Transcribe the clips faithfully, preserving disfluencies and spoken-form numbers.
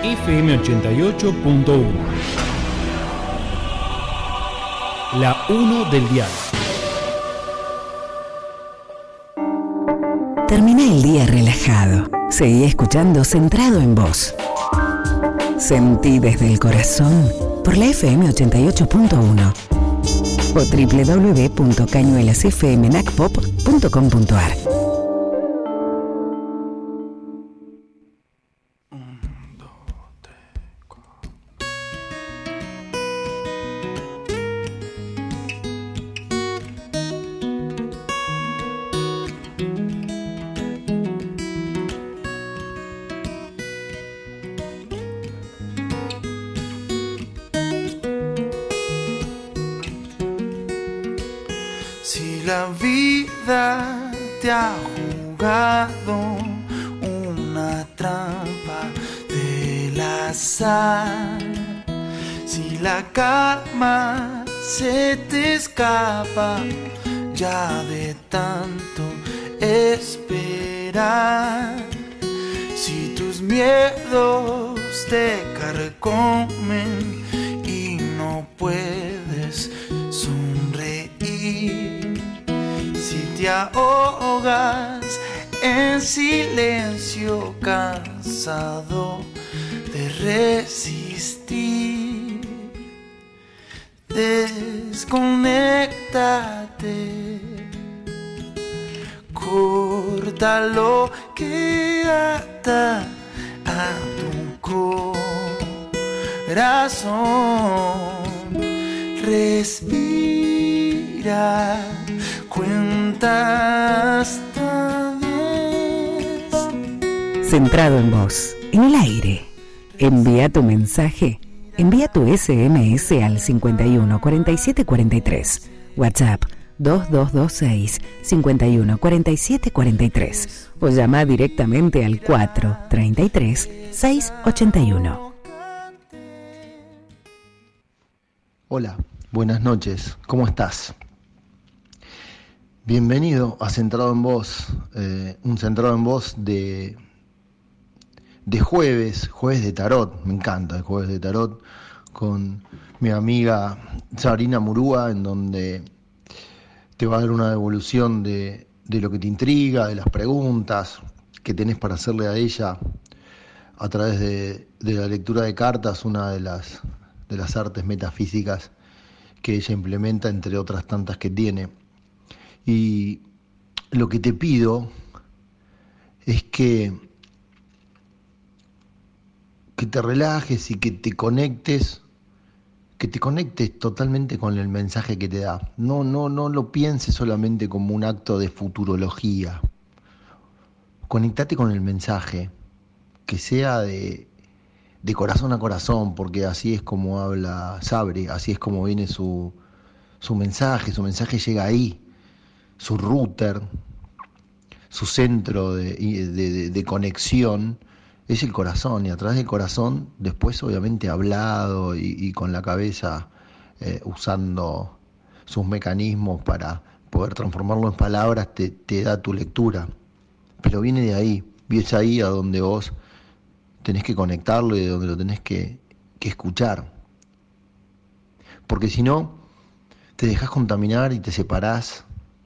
F M ochenta y ocho punto uno. La uno del dial. Termina el día relajado. Seguí escuchando Centrado en Vos. Sentí desde el corazón por la F M ochenta y ocho punto uno o doble u doble u doble u punto cañuelas f m n a c pop punto com punto a r. La vida te ha jugado una trampa del azar. Si la calma se te escapa ya de tanto esperar. Si tus miedos te carcomen y no puedes sonreír. Si te ahogas en silencio, cansado de resistir, desconéctate, corta lo que ata a tu corazón, respira. Cuenta hasta diez. Centrado en Vos, en el aire. Envía tu mensaje. Envía tu S M S al cincuenta y uno cuarenta y siete cuarenta y tres. WhatsApp dos dos dos seis cincuenta y uno cuarenta y siete cuarenta y tres. O llama directamente al cuatro treinta y tres seiscientos ochenta y uno. Hola, buenas noches. ¿Cómo estás? Bienvenido a Centrado en Vos, eh, un Centrado en Vos de, de jueves, jueves de tarot, me encanta el jueves de tarot, con mi amiga Sabrina Murúa, en donde te va a dar una devolución de, de lo que te intriga, de las preguntas que tenés para hacerle a ella a través de, de la lectura de cartas, una de las, de las artes metafísicas que ella implementa, entre otras tantas que tiene. Y lo que te pido es que, que te relajes y que te conectes, que te conectes totalmente con el mensaje que te da. No, no, no lo pienses solamente como un acto de futurología. Conectate con el mensaje, que sea de, de corazón a corazón, porque así es como habla Sabri, así es como viene su, su mensaje, su mensaje llega ahí. Su router, su centro de, de, de, de conexión es el corazón, y a través del corazón, después obviamente hablado y, y con la cabeza eh, usando sus mecanismos para poder transformarlo en palabras, te, te da tu lectura. Pero viene de ahí, y es ahí a donde vos tenés que conectarlo y de donde lo tenés que, que escuchar. Porque si no, te dejás contaminar y te separás.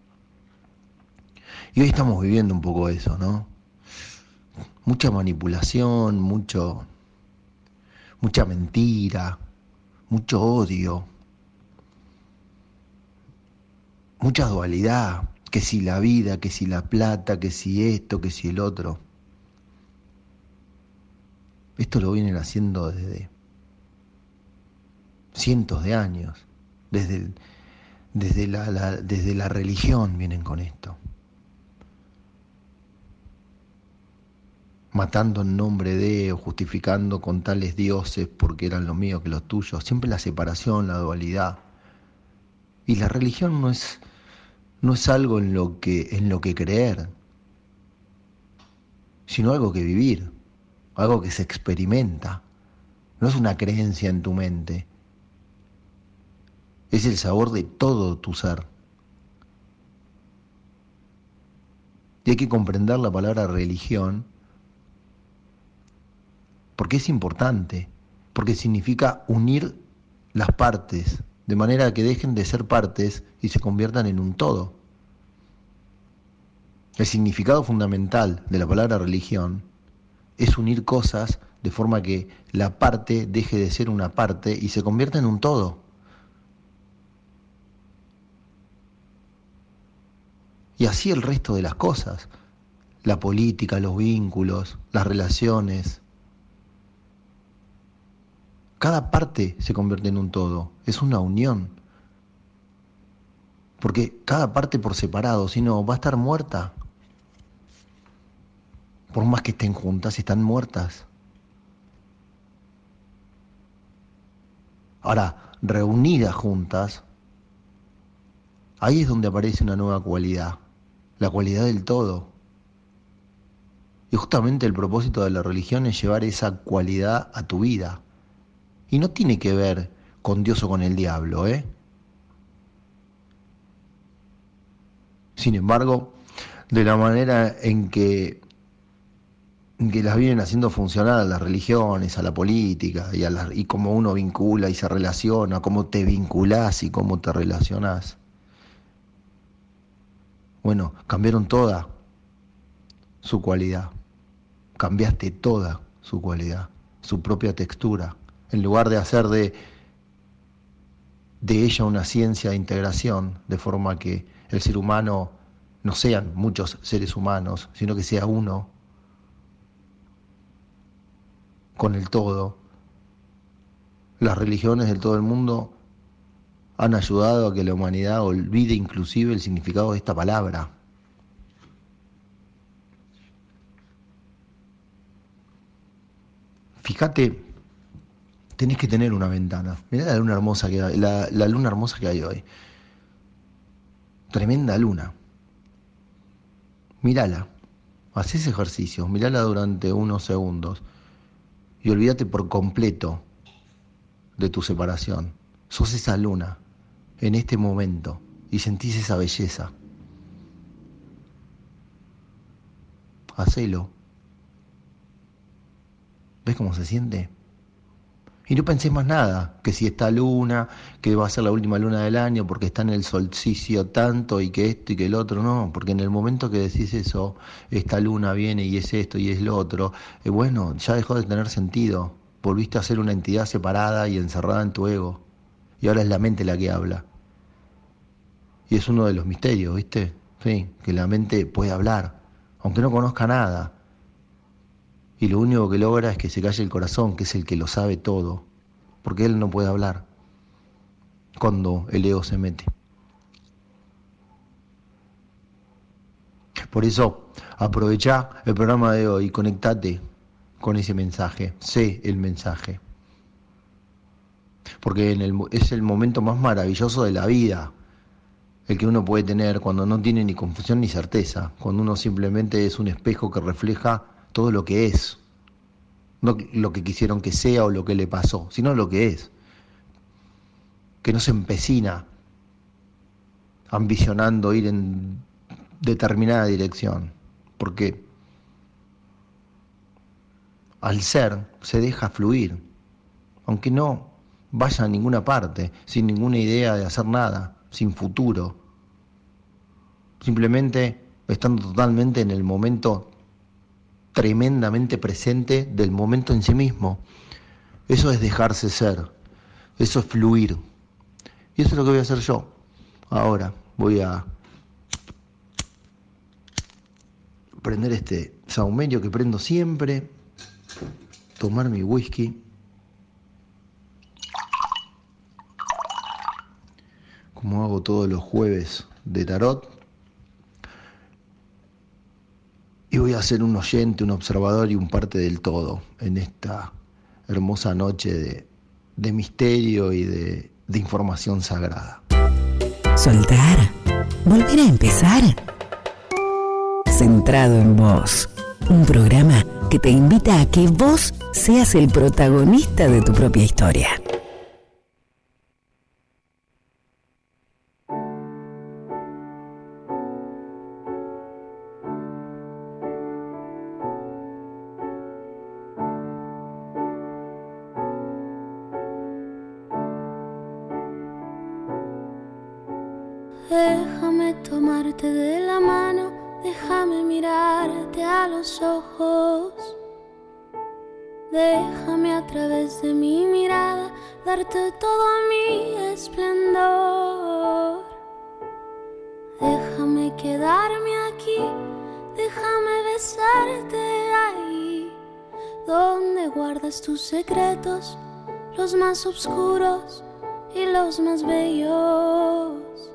Y hoy estamos viviendo un poco eso, ¿no? Mucha manipulación, mucho, mucha mentira, mucho odio, mucha dualidad, que si la vida, que si la plata, que si esto, que si el otro. Esto lo vienen haciendo desde cientos de años, desde, el, desde, la, la, desde la religión vienen con esto. Matando en nombre de, o justificando con tales dioses porque eran los míos que los tuyos. Siempre la separación, la dualidad. Y la religión no es, no es algo en lo que, en lo que creer, sino algo que vivir, algo que se experimenta. No es una creencia en tu mente, es el sabor de todo tu ser. Y hay que comprender la palabra religión porque es importante, porque significa unir las partes, de manera que dejen de ser partes y se conviertan en un todo. El significado fundamental de la palabra religión es unir cosas de forma que la parte deje de ser una parte y se convierta en un todo. Y así el resto de las cosas, la política, los vínculos, las relaciones. Cada parte se convierte en un todo, es una unión. Porque cada parte por separado, si no, va a estar muerta. Por más que estén juntas, están muertas. Ahora, reunidas juntas, ahí es donde aparece una nueva cualidad, la cualidad del todo. Y justamente el propósito de la religión es llevar esa cualidad a tu vida. Y no tiene que ver con Dios o con el diablo, ¿eh? Sin embargo, de la manera en que, en que las vienen haciendo funcionar a las religiones, a la política, y, a la, y cómo uno vincula y se relaciona, cómo te vinculás y cómo te relacionás. Bueno, cambiaron toda su cualidad. Cambiaste toda su cualidad, su propia textura. En lugar de hacer de, de ella una ciencia de integración, de forma que el ser humano no sean muchos seres humanos, sino que sea uno con el todo. Las religiones del todo el mundo han ayudado a que la humanidad olvide inclusive el significado de esta palabra. Fíjate, tenés que tener una ventana. Mirá la luna hermosa que hay, la, la luna hermosa que hay hoy. Tremenda luna. Mírala. Hacés ejercicio, mírala durante unos segundos. Y olvídate por completo de tu separación. Sos esa luna en este momento y sentís esa belleza. Hacelo. ¿Ves cómo se siente? Y no pensés más nada, que si esta luna, que va a ser la última luna del año porque está en el solsticio tanto y que esto y que el otro, no, porque en el momento que decís eso, esta luna viene y es esto y es lo otro, eh, bueno, ya dejó de tener sentido, volviste a ser una entidad separada y encerrada en tu ego, y ahora es la mente la que habla. Y es uno de los misterios, ¿viste? Sí, que la mente puede hablar, aunque no conozca nada. Y lo único que logra es que se calle el corazón, que es el que lo sabe todo, porque él no puede hablar cuando el ego se mete. Por eso, aprovechá el programa de hoy, conectate con ese mensaje, sé el mensaje. Porque en el, es el momento más maravilloso de la vida, el que uno puede tener cuando no tiene ni confusión ni certeza, cuando uno simplemente es un espejo que refleja todo lo que es, no lo que quisieron que sea o lo que le pasó, sino lo que es, que no se empecina ambicionando ir en determinada dirección, porque al ser se deja fluir, aunque no vaya a ninguna parte, sin ninguna idea de hacer nada, sin futuro, simplemente estando totalmente en el momento tremendamente presente del momento en sí mismo. Eso es dejarse ser, eso es fluir. Y eso es lo que voy a hacer yo. Ahora voy a prender este saumerio que prendo siempre, tomar mi whisky, como hago todos los jueves de tarot, y voy a ser un oyente, un observador y un parte del todo en esta hermosa noche de, de misterio y de, de información sagrada. Soltar, volver a empezar. Centrado en vos, un programa que te invita a que vos seas el protagonista de tu propia historia. tomarte de la mano, déjame mirarte a los ojos. Déjame a través de mi mirada darte todo mi esplendor. Déjame quedarme aquí, déjame besarte ahí, donde guardas tus secretos, los más oscuros y los más bellos.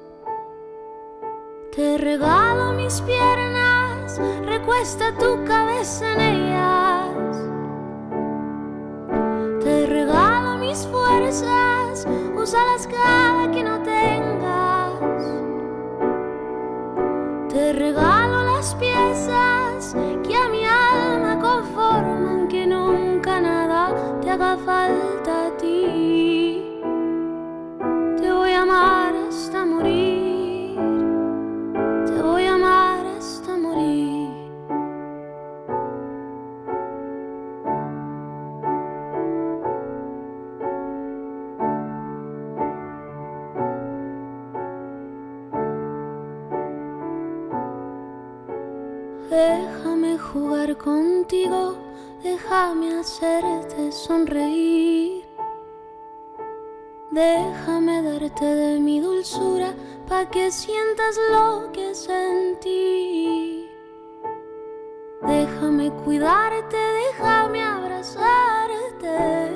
Te regalo mis piernas, recuesta tu cabeza en ellas. Te regalo mis fuerzas, úsalas cada que no tengas. Te regalo las piezas que a mi alma conforman, que nunca nada te haga falta a ti. Te voy a amar hasta morir, te voy a amar hasta morir. Déjame jugar contigo, déjame hacerte sonreír. Déjame darte de mi dulzura, pa' que sientas lo que sentí. Déjame cuidarte, déjame abrazarte.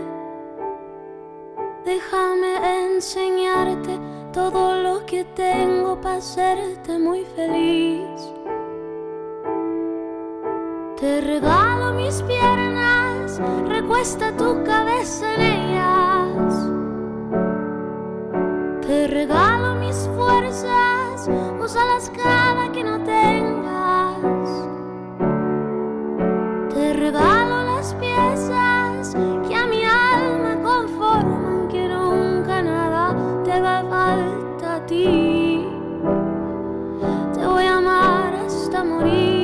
Déjame enseñarte todo lo que tengo pa' hacerte muy feliz. Te regalo mis piernas, recuesta tu cabeza en ellas. Te regalo mis fuerzas, úsalas cada que no tengas. Te regalo las piezas que a mi alma conforman, que nunca nada te haga falta a ti. Te voy a amar hasta morir.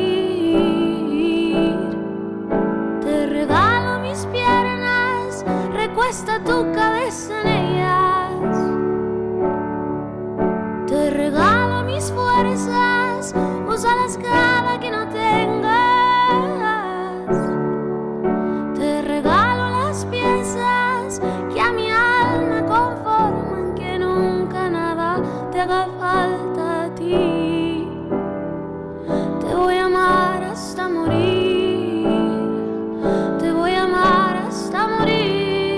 Recuesta tu cabeza en ellas. Te regalo mis fuerzas, úsalas cada que no tengas. Te regalo las piezas que a mi alma conforman, que nunca nada te haga falta a ti. Te voy a amar hasta morir, te voy a amar hasta morir.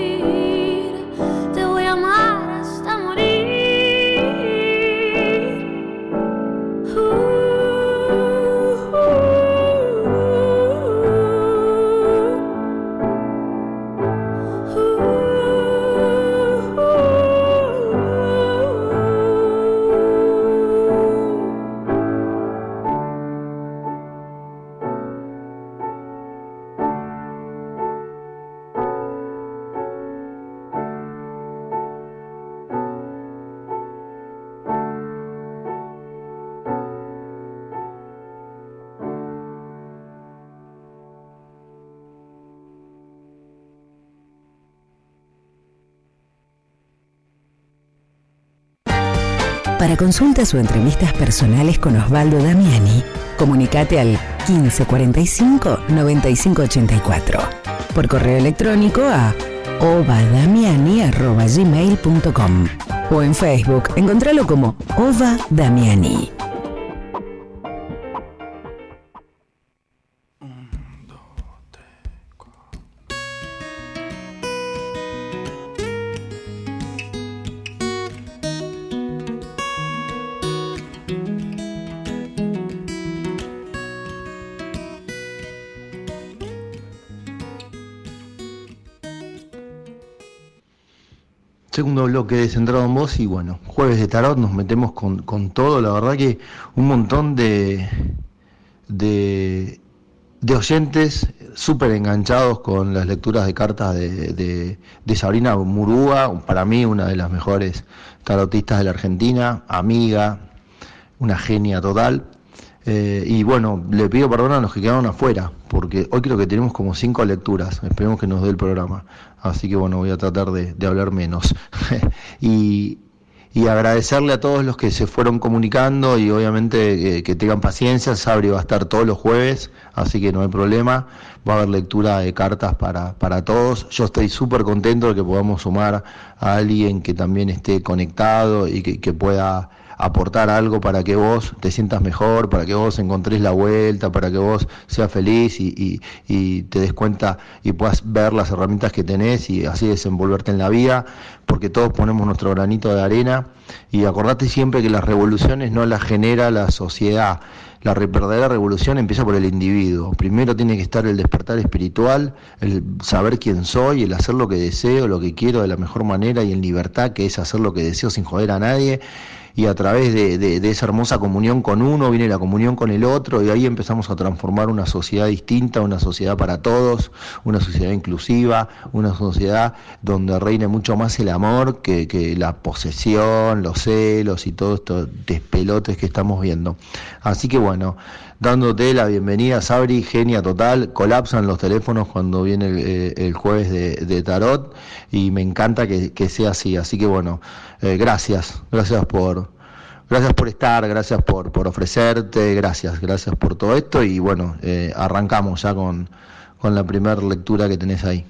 Para consultas o entrevistas personales con Osvaldo Damiani, comunicate al quince cuarenta y cinco noventa y cinco ochenta y cuatro. Por correo electrónico a ovadamiani arroba gmail punto com o en Facebook, encontralo como Ova Damiani. Segundo bloque de Centrado en Voz y bueno, jueves de tarot, nos metemos con, con todo, la verdad que un montón de, de, de oyentes súper enganchados con las lecturas de cartas de, de, de Sabrina Murúa, para mí una de las mejores tarotistas de la Argentina, amiga, una genia total. Eh, y bueno, le pido perdón a los que quedaron afuera, porque hoy creo que tenemos como cinco lecturas, esperemos que nos dé el programa, así que bueno, voy a tratar de, de hablar menos. y, y agradecerle a todos los que se fueron comunicando y obviamente eh, que tengan paciencia. Sabri va a estar todos los jueves, así que no hay problema, va a haber lectura de cartas para, para todos. Yo estoy súper contento de que podamos sumar a alguien que también esté conectado y que, que pueda aportar algo para que vos te sientas mejor, para que vos encontres la vuelta, para que vos seas feliz y, y, y te des cuenta y puedas ver las herramientas que tenés y así desenvolverte en la vida, porque todos ponemos nuestro granito de arena. Y acordate siempre que las revoluciones no las genera la sociedad. La verdadera revolución empieza por el individuo. Primero tiene que estar el despertar espiritual, el saber quién soy, el hacer lo que deseo, lo que quiero de la mejor manera y en libertad, que es hacer lo que deseo sin joder a nadie. Y a través de, de, de esa hermosa comunión con uno viene la comunión con el otro, y ahí empezamos a transformar una sociedad distinta, una sociedad para todos, una sociedad inclusiva, una sociedad donde reine mucho más el amor que, que la posesión, los celos y todos estos despelotes que estamos viendo. Así que bueno, dándote la bienvenida, Sabri, genia total. Colapsan los teléfonos cuando viene el, el jueves de, de tarot y me encanta que, que sea así. Así que bueno, eh, gracias, gracias por gracias por estar, gracias por, por ofrecerte, gracias, gracias por todo esto y bueno, eh, arrancamos ya con, con la primera lectura que tenés ahí.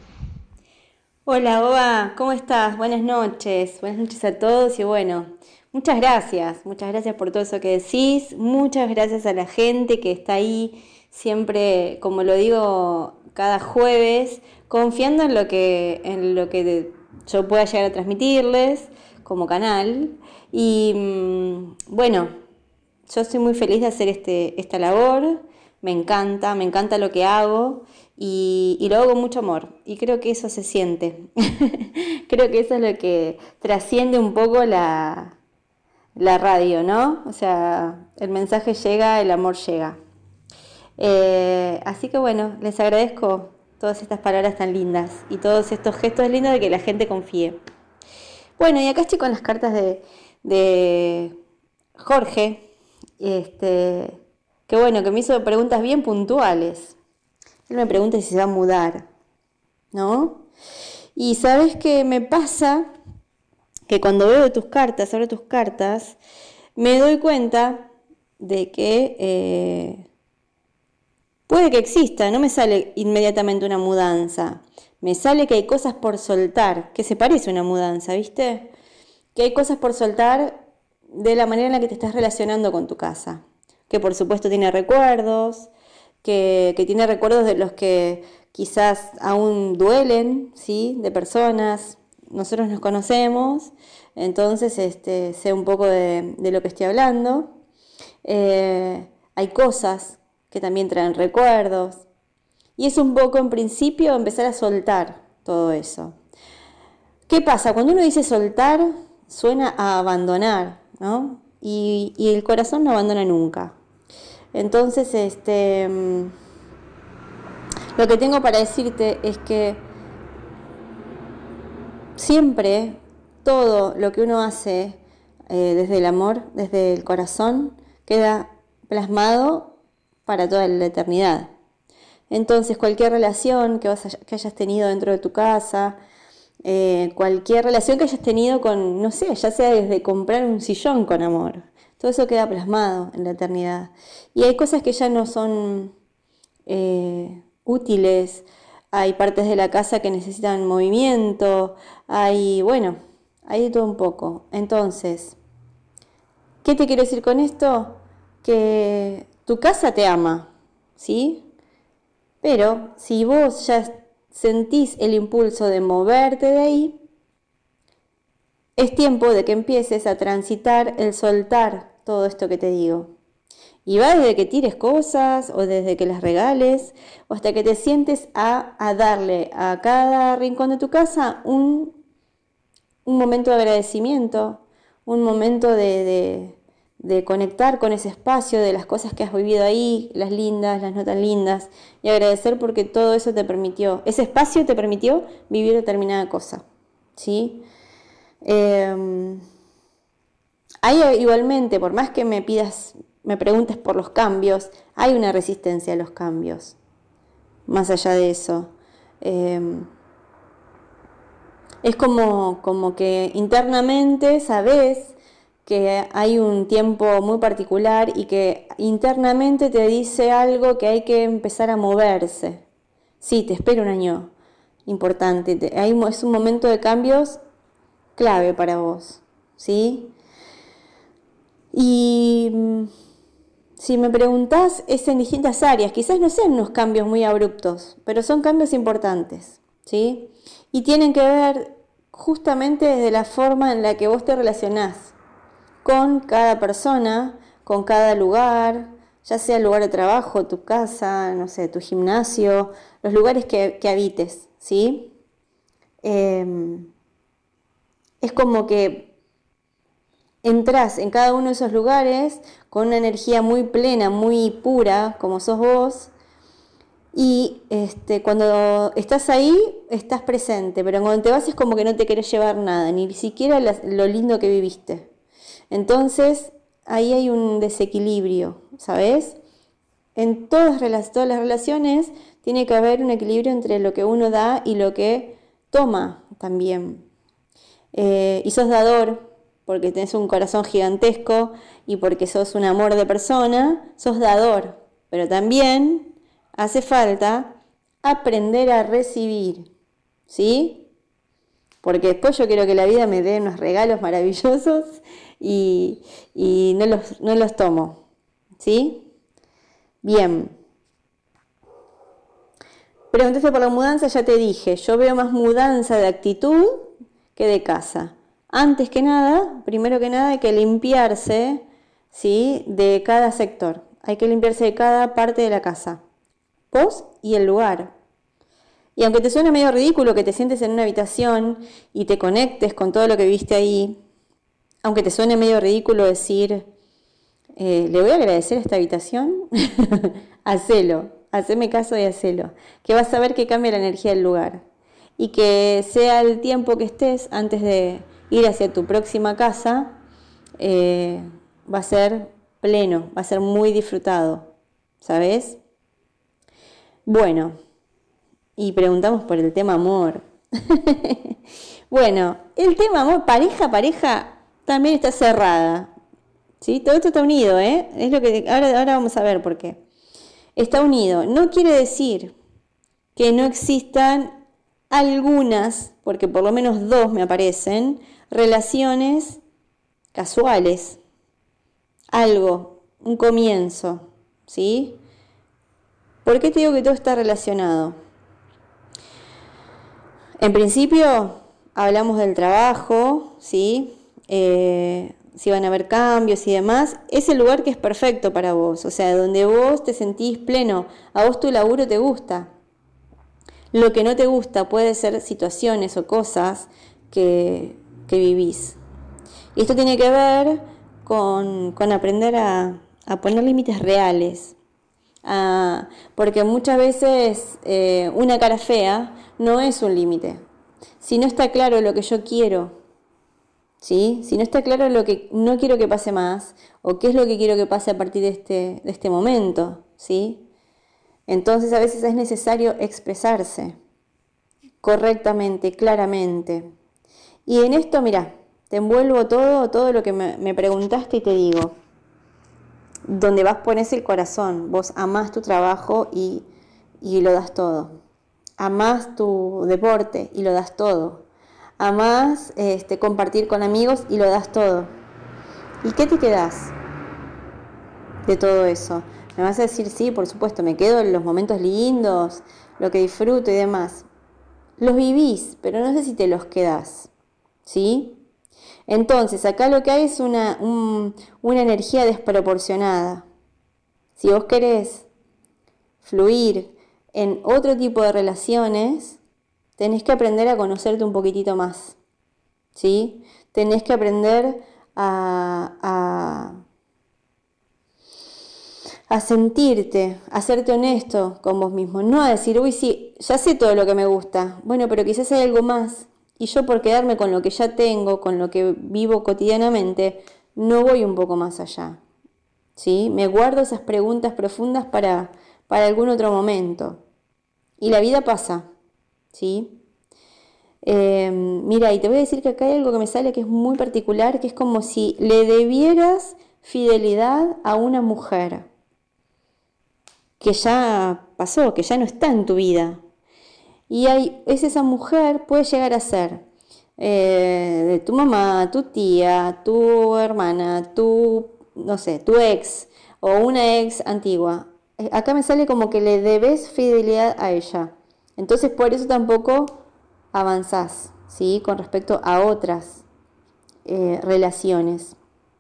Hola, Oba, ¿cómo estás? Buenas noches, buenas noches a todos y bueno, muchas gracias, muchas gracias por todo eso que decís, muchas gracias a la gente que está ahí siempre, como lo digo, cada jueves, confiando en lo que, en lo que yo pueda llegar a transmitirles como canal y bueno, yo estoy muy feliz de hacer este, esta labor, me encanta, me encanta lo que hago y, y lo hago con mucho amor y creo que eso se siente, creo que eso es lo que trasciende un poco la... la radio, ¿no? O sea, el mensaje llega, el amor llega. Eh, así que bueno, les agradezco todas estas palabras tan lindas y todos estos gestos lindos de que la gente confíe. Bueno, y acá estoy con las cartas de, de Jorge, este, que bueno, que me hizo preguntas bien puntuales. Él me pregunta si se va a mudar, ¿no? Y ¿sabes qué me pasa? Que cuando veo tus cartas, abro tus cartas, me doy cuenta de que eh, puede que exista, no me sale inmediatamente una mudanza, me sale que hay cosas por soltar, que se parece a una mudanza, ¿viste? Que hay cosas por soltar de la manera en la que te estás relacionando con tu casa, que por supuesto tiene recuerdos, que, que tiene recuerdos de los que quizás aún duelen, ¿sí? De personas. Nosotros nos conocemos, entonces este, sé un poco de, de lo que estoy hablando. Eh, hay cosas que también traen recuerdos. Y es un poco, en principio, empezar a soltar todo eso. ¿Qué pasa? Cuando uno dice soltar, suena a abandonar, ¿no? Y, y el corazón no abandona nunca. Entonces, este, lo que tengo para decirte es que siempre, todo lo que uno hace eh, desde el amor, desde el corazón, queda plasmado para toda la eternidad. Entonces, cualquier relación que, vas a, que hayas tenido dentro de tu casa, eh, cualquier relación que hayas tenido con, no sé, ya sea desde comprar un sillón con amor, todo eso queda plasmado en la eternidad. Y hay cosas que ya no son eh, útiles. Hay partes de la casa que necesitan movimiento, hay, bueno, hay de todo un poco. Entonces, ¿qué te quiero decir con esto? Que tu casa te ama, ¿sí? Pero si vos ya sentís el impulso de moverte de ahí, es tiempo de que empieces a transitar el soltar todo esto que te digo. Y va desde que tires cosas o desde que las regales o hasta que te sientes a, a darle a cada rincón de tu casa un, un momento de agradecimiento, un momento de, de, de conectar con ese espacio, de las cosas que has vivido ahí, las lindas, las no tan lindas, y agradecer porque todo eso te permitió, ese espacio te permitió vivir determinada cosa, ¿sí? Eh, hay igualmente, por más que me pidas, me preguntes por los cambios, hay una resistencia a los cambios. Más allá de eso, eh, es como, como que internamente sabes que hay un tiempo muy particular y que internamente te dice algo que hay que empezar a moverse. Sí, te espera un año importante, te, hay, es un momento de cambios clave para vos, ¿sí? Y si me preguntás, es en distintas áreas, quizás no sean unos cambios muy abruptos, pero son cambios importantes, ¿sí? Y tienen que ver justamente desde la forma en la que vos te relacionás con cada persona, con cada lugar, ya sea el lugar de trabajo, tu casa, no sé, tu gimnasio, los lugares que, que habites, ¿sí? Eh, es como que entrás en cada uno de esos lugares con una energía muy plena, muy pura, como sos vos, y este, cuando estás ahí, estás presente, pero cuando te vas es como que no te querés llevar nada, ni siquiera lo lindo que viviste. Entonces, ahí hay un desequilibrio, ¿sabes? En todas, todas las relaciones tiene que haber un equilibrio entre lo que uno da y lo que toma también. Eh, y sos dador, porque tenés un corazón gigantesco y porque sos un amor de persona, sos dador. Pero también hace falta aprender a recibir, ¿sí? Porque después yo quiero que la vida me dé unos regalos maravillosos y, y no los, no los tomo, ¿sí? Bien. Preguntaste por la mudanza, ya te dije, yo veo más mudanza de actitud que de casa. Antes que nada, primero que nada, hay que limpiarse, ¿sí?, de cada sector. Hay que limpiarse de cada parte de la casa. Vos y el lugar. Y aunque te suene medio ridículo que te sientes en una habitación y te conectes con todo lo que viste ahí, aunque te suene medio ridículo decir, eh, le voy a agradecer a esta habitación, hacelo, haceme caso y hacelo, que vas a ver que cambia la energía del lugar. Y que sea el tiempo que estés antes de ir hacia tu próxima casa, eh, va a ser pleno, va a ser muy disfrutado, ¿sabes? Bueno, y preguntamos por el tema amor. Bueno, el tema amor, pareja, pareja, también está cerrada, ¿sí? Todo esto está unido, ¿eh? Es lo que ahora, ahora vamos a ver por qué. Está unido. No quiere decir que no existan algunas, porque por lo menos dos me aparecen, relaciones casuales. Algo, un comienzo, ¿sí? ¿Por qué te digo que todo está relacionado? En principio, hablamos del trabajo, ¿sí? Eh, si van a haber cambios y demás. Es el lugar que es perfecto para vos, o sea, donde vos te sentís pleno, a vos tu laburo te gusta. Lo que no te gusta puede ser situaciones o cosas que, que vivís. Y esto tiene que ver con, con aprender a, a poner límites reales. Ah, porque muchas veces eh, una cara fea no es un límite. Si no está claro lo que yo quiero, ¿sí? Si no está claro lo que no quiero que pase más, o qué es lo que quiero que pase a partir de este, de este momento, ¿sí? Entonces a veces es necesario expresarse correctamente, claramente. Y en esto, mira, te envuelvo todo, todo lo que me, me preguntaste y te digo. Donde vas pones el corazón, vos amás tu trabajo y, y lo das todo. Amás tu deporte y lo das todo. Amás este, compartir con amigos y lo das todo. ¿Y qué te quedás de todo eso? Me vas a decir, sí, por supuesto, me quedo en los momentos lindos, lo que disfruto y demás. Los vivís, pero no sé si te los quedás, ¿sí? Entonces, acá lo que hay es una, un, una energía desproporcionada. Si vos querés fluir en otro tipo de relaciones, tenés que aprender a conocerte un poquitito más, ¿sí? Tenés que aprender a, a, a sentirte, a serte honesto con vos mismo. No a decir, uy, sí, ya sé todo lo que me gusta. Bueno, pero quizás hay algo más. Y yo por quedarme con lo que ya tengo, con lo que vivo cotidianamente, no voy un poco más allá, ¿sí? Me guardo esas preguntas profundas para, para algún otro momento. Y la vida pasa, ¿sí? Eh, mira, y te voy a decir que acá hay algo que me sale que es muy particular, que es como si le debieras fidelidad a una mujer que ya pasó, que ya no está en tu vida. Y hay, es esa mujer, puede llegar a ser eh, de tu mamá, tu tía, tu hermana, tu, no sé, tu ex o una ex antigua. Acá me sale como que le debes fidelidad a ella. Entonces por eso tampoco avanzás, ¿sí? Con respecto a otras eh, relaciones.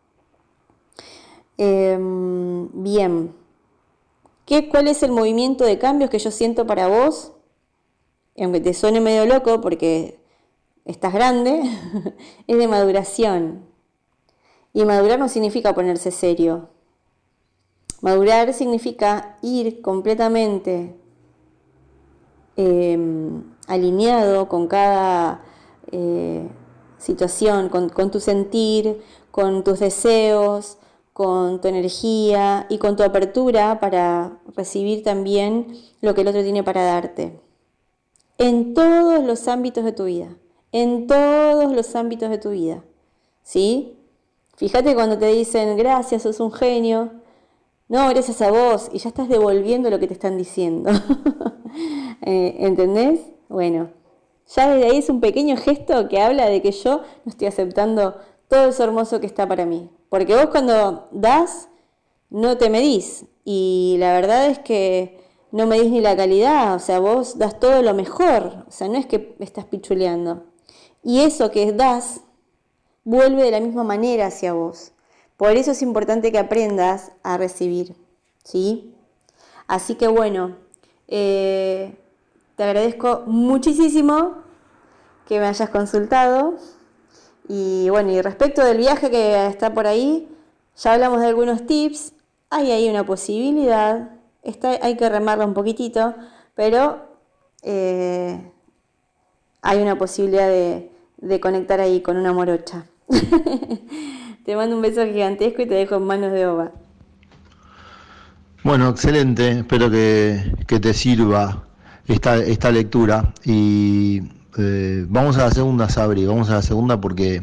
Eh, bien. ¿Qué, ¿Cuál es el movimiento de cambios que yo siento para vos? Aunque te suene medio loco porque estás grande, es de maduración. Y madurar no significa ponerse serio. Madurar significa ir completamente eh, alineado con cada eh, situación, con, con tu sentir, con tus deseos, con tu energía y con tu apertura para recibir también lo que el otro tiene para darte. En todos los ámbitos de tu vida, en todos los ámbitos de tu vida, ¿sí? Fíjate cuando te dicen, gracias, sos un genio. No, gracias a vos, y ya estás devolviendo lo que te están diciendo. eh, ¿Entendés? Bueno, ya desde ahí es un pequeño gesto que habla de que yo no estoy aceptando todo eso hermoso que está para mí. Porque vos cuando das, no te medís. Y la verdad es que no medís ni la calidad. O sea, vos das todo lo mejor. O sea, no es que estás pichuleando. Y eso que das, vuelve de la misma manera hacia vos. Por eso es importante que aprendas a recibir, ¿sí? Así que bueno, eh, te agradezco muchísimo que me hayas consultado. Y bueno, y respecto del viaje que está por ahí, ya hablamos de algunos tips. Hay ahí una posibilidad, está, hay que remarla un poquitito, pero eh, hay una posibilidad de, de conectar ahí con una morocha. Te mando un beso gigantesco y te dejo en manos de Oba. Bueno, excelente, espero que, que te sirva esta, esta lectura y eh, vamos a la segunda, Sabri, vamos a la segunda porque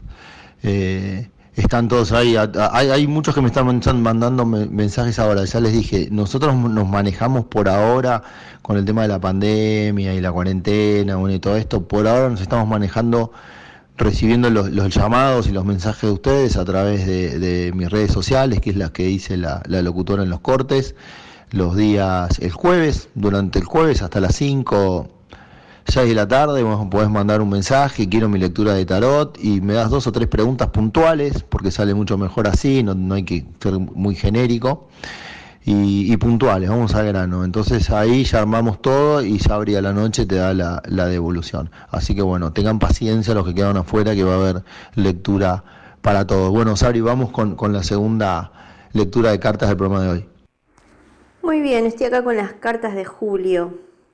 eh, están todos ahí, hay, hay muchos que me están mandando mensajes ahora, ya les dije, nosotros nos manejamos por ahora con el tema de la pandemia y la cuarentena, bueno, y todo esto, por ahora nos estamos manejando recibiendo los, los llamados y los mensajes de ustedes a través de, de mis redes sociales, que es la que dice la, la locutora en los cortes, los días, el jueves, durante el jueves hasta las cinco, seis de la tarde, vos podés mandar un mensaje, quiero mi lectura de tarot, y me das dos o tres preguntas puntuales, porque sale mucho mejor así, no, no hay que ser muy genérico, y, y puntuales, vamos al grano. Entonces ahí ya armamos todo y ya abría la noche te da la, la devolución. Así que bueno, tengan paciencia los que quedan afuera, que va a haber lectura para todos. Bueno, Sabri, vamos con, con la segunda lectura de cartas del programa de hoy. Muy bien, estoy acá con las cartas de Julio.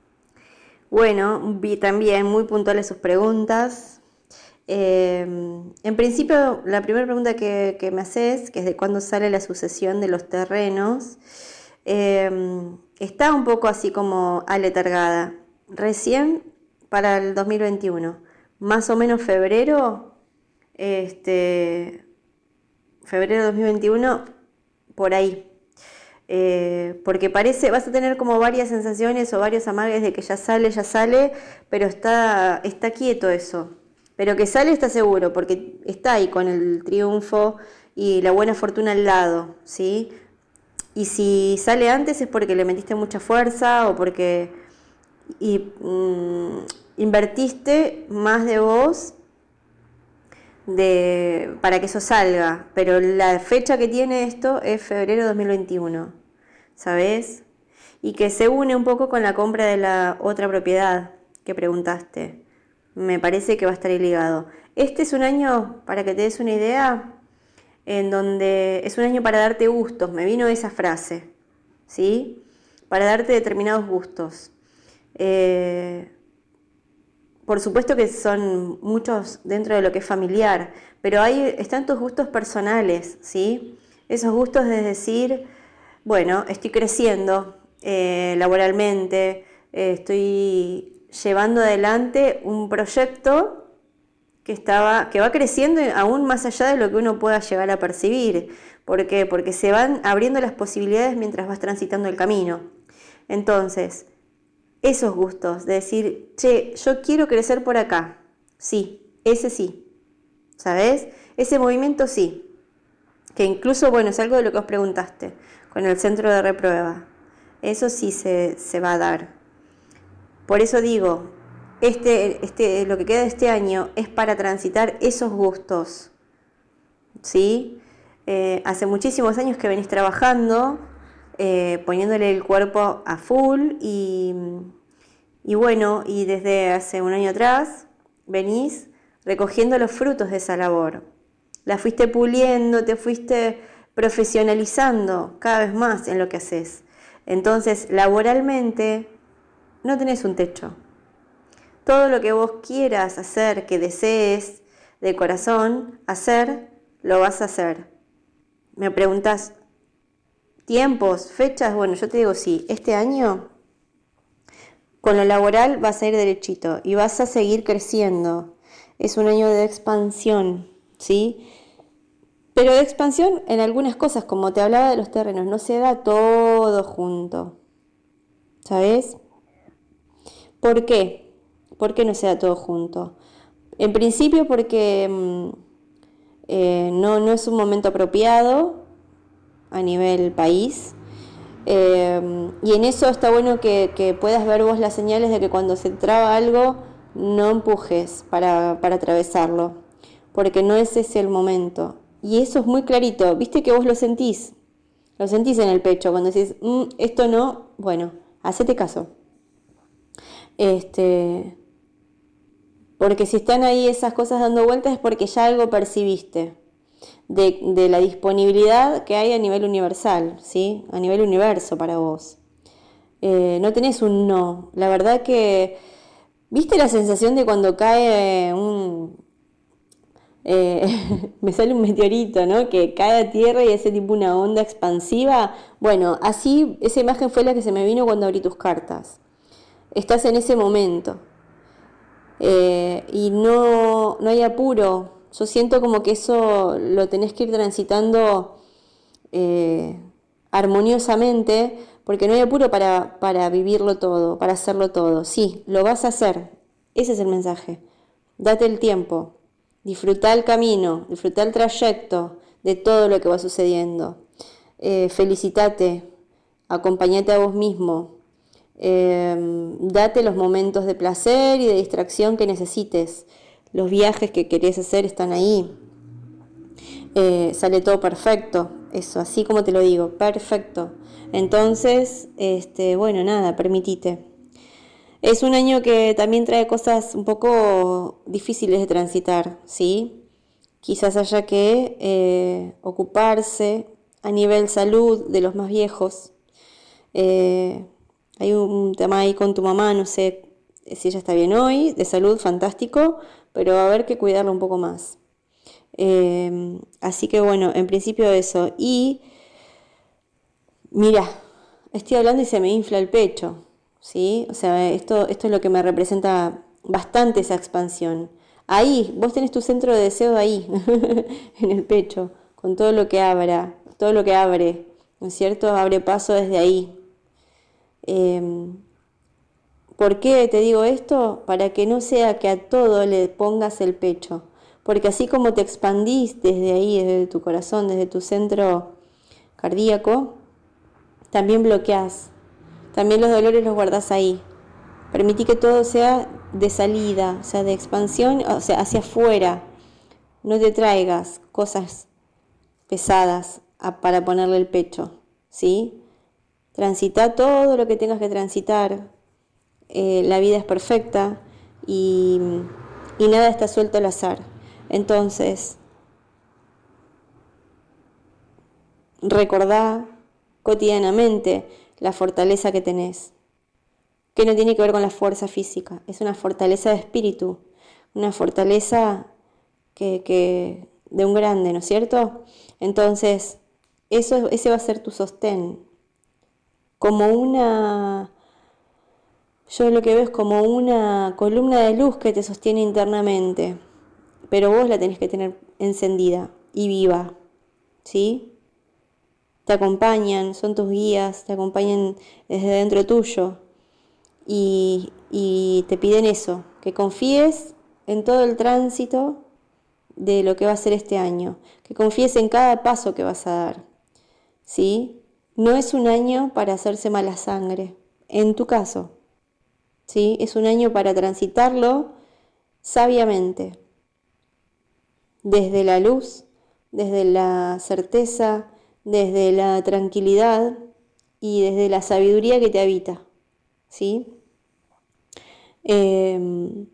Bueno, vi también muy puntuales sus preguntas. Eh, en principio, la primera pregunta que, que me haces, que es de cuándo sale la sucesión de los terrenos, eh, está un poco así como aletargada. Recién para el dos mil veintiuno, más o menos febrero, este, febrero de dos mil veintiuno, por ahí. Eh, porque parece, vas a tener como varias sensaciones o varios amagues de que ya sale, ya sale, pero está, está quieto eso. Pero que sale está seguro, porque está ahí con el triunfo y la buena fortuna al lado, ¿sí? Y si sale antes es porque le metiste mucha fuerza o porque y, mm, invertiste más de vos de, para que eso salga. Pero la fecha que tiene esto es febrero de dos mil veintiuno, ¿sabes? Y que se une un poco con la compra de la otra propiedad que preguntaste. Me parece que va a estar ahí ligado. Este es un año, para que te des una idea, en donde es un año para darte gustos. Me vino esa frase, ¿sí? Para darte determinados gustos. Eh, por supuesto que son muchos dentro de lo que es familiar, pero ahí están tus gustos personales, ¿sí? Esos gustos de decir, bueno, estoy creciendo eh, laboralmente, eh, estoy llevando adelante un proyecto que, estaba, que va creciendo aún más allá de lo que uno pueda llegar a percibir. ¿Por qué? Porque se van abriendo las posibilidades mientras vas transitando el camino. Entonces, esos gustos de decir, che, yo quiero crecer por acá. Sí, ese sí. ¿Sabes? Ese movimiento sí. Que incluso, bueno, es algo de lo que os preguntaste con el centro de reprueba. Eso sí se, se va a dar. Por eso digo, este, este, lo que queda de este año es para transitar esos gustos. ¿Sí? Eh, hace muchísimos años que venís trabajando, eh, poniéndole el cuerpo a full y, y bueno, y desde hace un año atrás venís recogiendo los frutos de esa labor. La fuiste puliendo, te fuiste profesionalizando cada vez más en lo que haces. Entonces, laboralmente, no tenés un techo. Todo lo que vos quieras hacer, que desees de corazón hacer, lo vas a hacer. Me preguntas, ¿tiempos, fechas? Bueno, yo te digo sí, este año con lo laboral vas a ir derechito y vas a seguir creciendo. Es un año de expansión, ¿sí? Pero de expansión en algunas cosas, como te hablaba de los terrenos, no se da todo junto, ¿sabes? ¿Por qué? ¿Por qué no se da todo junto? En principio porque mmm, eh, no, no es un momento apropiado a nivel país. Eh, y en eso está bueno que, que puedas ver vos las señales de que cuando se traba algo, no empujes para, para atravesarlo, porque no es ese el momento. Y eso es muy clarito, viste que vos lo sentís, lo sentís en el pecho, cuando decís, mmm, esto no, bueno, hacete caso. Este, porque si están ahí esas cosas dando vueltas es porque ya algo percibiste de, de la disponibilidad que hay a nivel universal, ¿sí? A nivel universo para vos. Eh, no tenés un no. La verdad que, ¿viste la sensación de cuando cae un... Eh, me sale un meteorito, ¿no? Que cae a tierra y hace tipo una onda expansiva? Bueno, así, esa imagen fue la que se me vino cuando abrí tus cartas. Estás en ese momento eh, y no, no hay apuro. Yo siento como que eso lo tenés que ir transitando eh, armoniosamente, porque no hay apuro para, para vivirlo todo, para hacerlo todo. Sí, lo vas a hacer. Ese es el mensaje. Date el tiempo, disfruta el camino, disfruta el trayecto de todo lo que va sucediendo. Eh, felicitate, acompáñate a vos mismo. Eh, date los momentos de placer y de distracción que necesites. Los viajes que querés hacer están ahí. Eh, sale todo perfecto, eso, así como te lo digo, perfecto. Entonces, este, bueno, nada, permitite. Es un año que también trae cosas un poco difíciles de transitar, ¿sí? Quizás haya que eh, ocuparse a nivel salud de los más viejos. Eh, Hay un tema ahí con tu mamá, no sé si ella está bien hoy, de salud, fantástico, pero va a haber que cuidarla un poco más. Eh, así que bueno, en principio eso. Y mira, estoy hablando y se me infla el pecho, ¿sí? O sea, esto, esto es lo que me representa bastante esa expansión. Ahí, vos tenés tu centro de deseo ahí, en el pecho, con todo lo que abra, todo lo que abre, ¿no es cierto? Abre paso desde ahí. Eh, ¿Por qué te digo esto? Para que no sea que a todo le pongas el pecho, porque así como te expandís desde ahí, desde tu corazón, desde tu centro cardíaco, también bloqueás, también los dolores los guardás ahí. Permití que todo sea de salida, o sea, de expansión, o sea, hacia afuera. No te traigas cosas pesadas a, para ponerle el pecho, ¿sí? Transita todo lo que tengas que transitar. Eh, la vida es perfecta y, y nada está suelto al azar. Entonces, recordá cotidianamente la fortaleza que tenés, que no tiene que ver con la fuerza física, es una fortaleza de espíritu, una fortaleza que, que de un grande, ¿no es cierto? Entonces, eso, ese va a ser tu sostén. Como una, yo lo que veo es como una columna de luz que te sostiene internamente, pero vos la tenés que tener encendida y viva, ¿sí? Te acompañan, son tus guías, te acompañan desde dentro tuyo y, y te piden eso, que confíes en todo el tránsito de lo que va a ser este año, que confíes en cada paso que vas a dar, ¿sí? No es un año para hacerse mala sangre, en tu caso, ¿sí? Es un año para transitarlo sabiamente, desde la luz, desde la certeza, desde la tranquilidad y desde la sabiduría que te habita, ¿sí? Eh,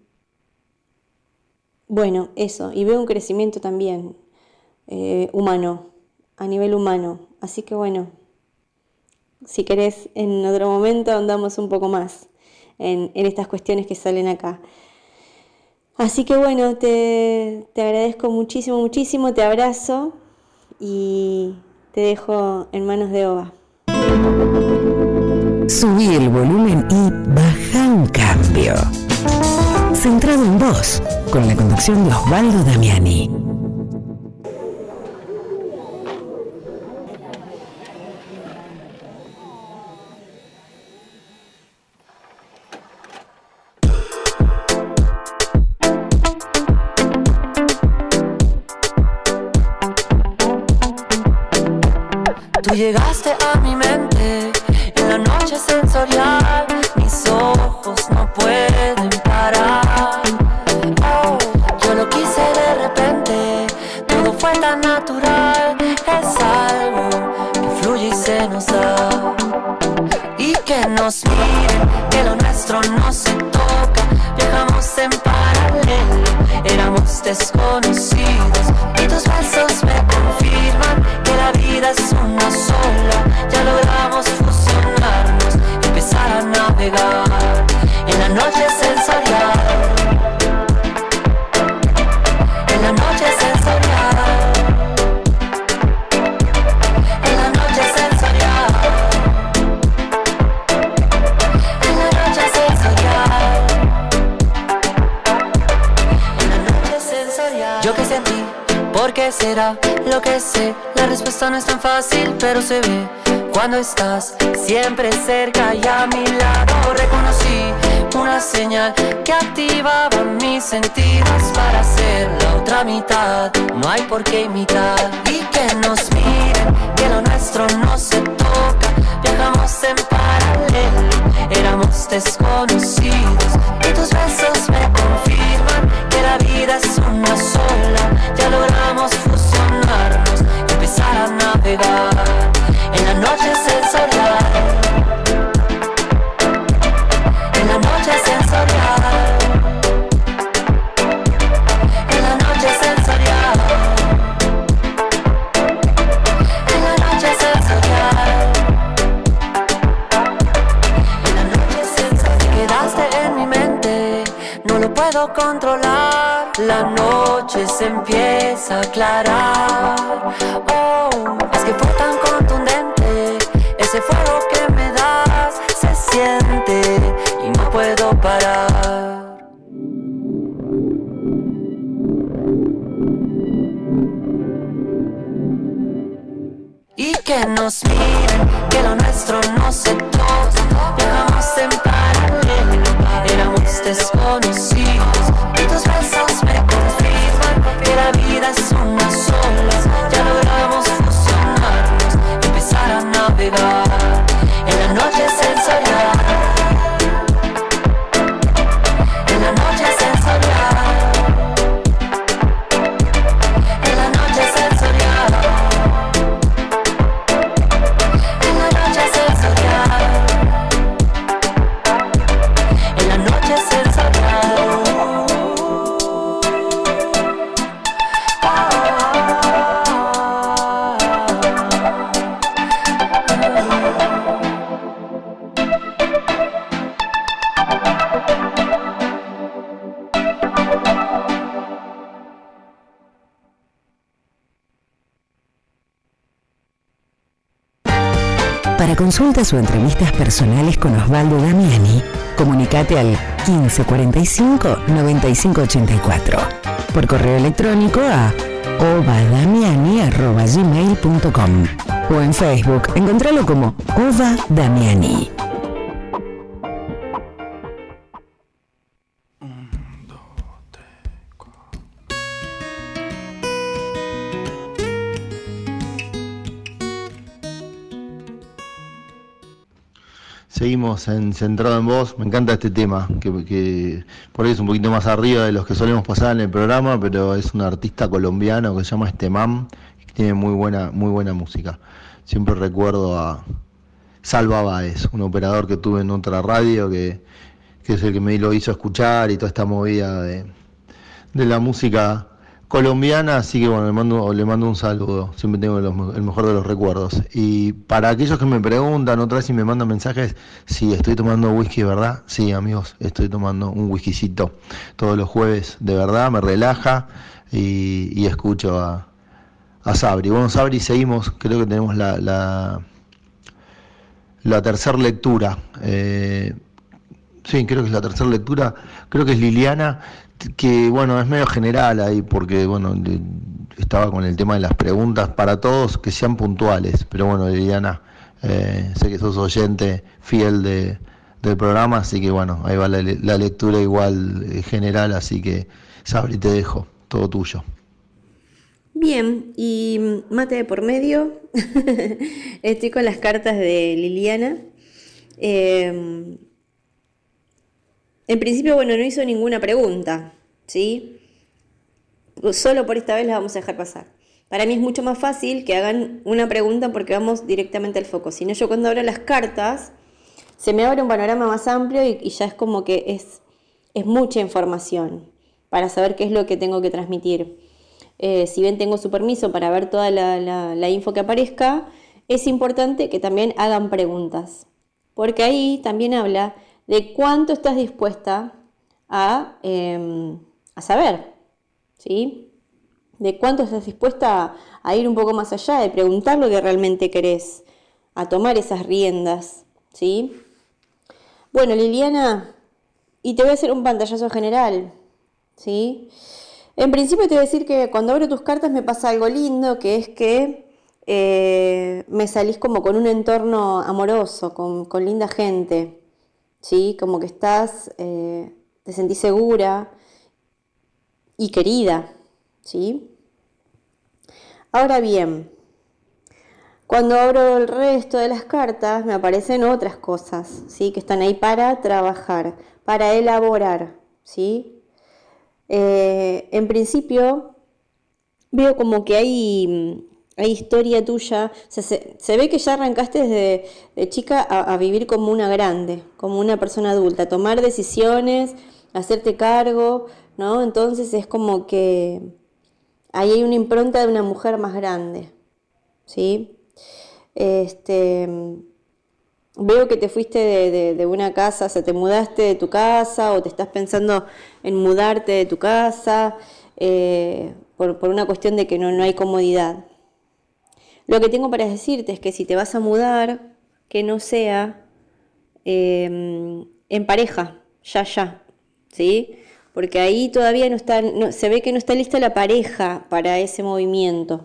bueno, eso, y veo un crecimiento también eh, humano, a nivel humano, así que bueno, si querés en otro momento andamos un poco más en, en estas cuestiones que salen acá. Así que bueno, te, te agradezco muchísimo, muchísimo, te abrazo y te dejo en manos de Ova. Subí el volumen y baja un cambio. Centrado en vos, con la conducción de Osvaldo Damiani. Tú llegaste a mi mente en la noche sensorial. Mis ojos no pueden parar. Oh, yo lo quise de repente, todo fue tan natural. Es algo que fluye y se nos da. Y que nos miren, que lo nuestro no se toca. Viajamos en paralelo, éramos desconocidos. Y tus besos me confirman que la vida es una sola. Ya logramos fusionarnos y empezar a navegar en la noche sensorial. En la noche sensorial. En la noche sensorial. En la noche sensorial. En la noche sensorial. Yo que sentí, ¿por qué será? Lo que sé, la respuesta no es tan fácil, pero se ve cuando estás siempre cerca y a mi lado. Reconocí una señal que activaba mis sentidos para hacer la otra mitad. No hay por qué imitar y que nos miren, que lo nuestro no se toca. Viajamos en paralelo, éramos desconocidos. Y tus besos me confirman que la vida es una sola. Ya logramos fusionarnos y empezar a navegar en la noche sensorial. En la noche sensorial. En la noche sensorial. En la noche sensorial. En la noche sensorial. Quedaste en mi mente, no lo puedo controlar. La noche se empieza a aclarar. Oh, es que fue tan contundente ese fuego que me das. Se siente y no puedo parar. Y que nos miren, que lo nuestro no se toca. Viajamos en paralelo, éramos desconocidos. Y tus besos me confirman que la vida es una sola. Ya logramos fusionarnos y empezar a navegar en la noche sensorial. En la noche sensorial. En la noche sensorial. En Para consultas o entrevistas personales con Osvaldo Damiani, comunicate al quince cuarenta y cinco noventa y cinco ochenta y cuatro. Por correo electrónico a ovadamiani arroba gmail punto com o en Facebook, encontralo como Ova Damiani. Seguimos en Centrado en Vos. Me encanta este tema, que, que por ahí es un poquito más arriba de los que solemos pasar en el programa, pero es un artista colombiano que se llama Estemam, que tiene muy buena, muy buena música. Siempre recuerdo a Salva Báez, un operador que tuve en otra radio, que, que es el que me lo hizo escuchar y toda esta movida de, de la música colombiana, así que bueno, le mando, le mando un saludo, siempre tengo los, el mejor de los recuerdos. Y para aquellos que me preguntan otra vez y me mandan mensajes, sí, estoy tomando whisky, ¿verdad? Sí, amigos, estoy tomando un whiskycito todos los jueves, de verdad, me relaja y, y escucho a, a Sabri. Bueno, Sabri, seguimos, creo que tenemos la, la, la tercera lectura, eh, sí, creo que es la tercera lectura, creo que es Liliana, que bueno, es medio general ahí porque bueno, estaba con el tema de las preguntas para todos que sean puntuales, pero bueno, Liliana, eh, sé que sos oyente fiel de, del programa, así que bueno, ahí va la, la lectura igual eh, general, así que Sabri, te dejo, todo tuyo. Bien, y mate de por medio, estoy con las cartas de Liliana. Eh, En principio, bueno, no hizo ninguna pregunta, ¿sí? Solo por esta vez la vamos a dejar pasar. Para mí es mucho más fácil que hagan una pregunta porque vamos directamente al foco. Si no, yo cuando abro las cartas, se me abre un panorama más amplio y, y ya es como que es, es mucha información para saber qué es lo que tengo que transmitir. Eh, si bien tengo su permiso para ver toda la, la, la info que aparezca, es importante que también hagan preguntas. Porque ahí también habla de cuánto estás dispuesta a, eh, a saber, ¿sí? De cuánto estás dispuesta a, a ir un poco más allá, de preguntar lo que realmente querés, a tomar esas riendas, ¿sí? Bueno, Liliana, y te voy a hacer un pantallazo general, ¿sí? En principio te voy a decir que cuando abro tus cartas me pasa algo lindo, que es que eh, me salís como con un entorno amoroso, con, con linda gente, ¿sí? Como que estás, eh, te sentís segura y querida, ¿sí? Ahora bien, cuando abro el resto de las cartas me aparecen otras cosas, ¿sí? Que están ahí para trabajar, para elaborar, ¿sí? Eh, en principio veo como que hay... hay historia tuya, o sea, se, se ve que ya arrancaste desde de chica a, a vivir como una grande, como una persona adulta, a tomar decisiones, a hacerte cargo, ¿no? Entonces es como que ahí hay una impronta de una mujer más grande, ¿sí? Este, veo que te fuiste de, de, de una casa, o sea, te mudaste de tu casa o te estás pensando en mudarte de tu casa eh, por, por una cuestión de que no, no hay comodidad. Lo que tengo para decirte es que si te vas a mudar, que no sea eh, en pareja, ya, ya, ¿sí? Porque ahí todavía no está, no, se ve que no está lista la pareja para ese movimiento.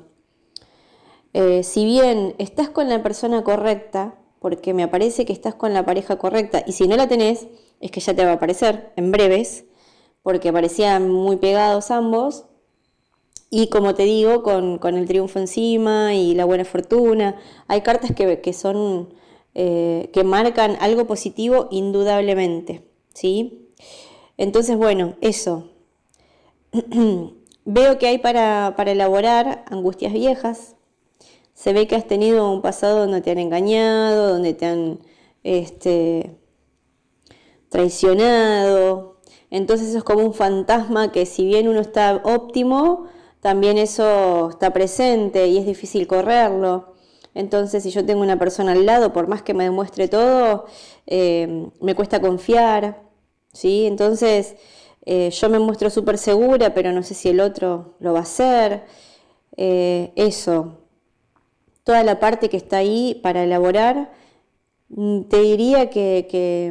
Eh, si bien estás con la persona correcta, porque me parece que estás con la pareja correcta, y si no la tenés, es que ya te va a aparecer en breves, porque parecían muy pegados ambos. Y como te digo, con, con el triunfo encima y la buena fortuna, hay cartas que, que son eh, que marcan algo positivo indudablemente, ¿sí? Entonces, bueno, eso. Veo que hay para, para elaborar angustias viejas. Se ve que has tenido un pasado donde te han engañado, donde te han este, traicionado. Entonces eso es como un fantasma que si bien uno está óptimo, también eso está presente y es difícil correrlo. Entonces, si yo tengo una persona al lado, por más que me demuestre todo, eh, me cuesta confiar, ¿sí? Entonces, eh, yo me muestro súper segura, pero no sé si el otro lo va a hacer. Eh, eso, toda la parte que está ahí para elaborar te diría que, que,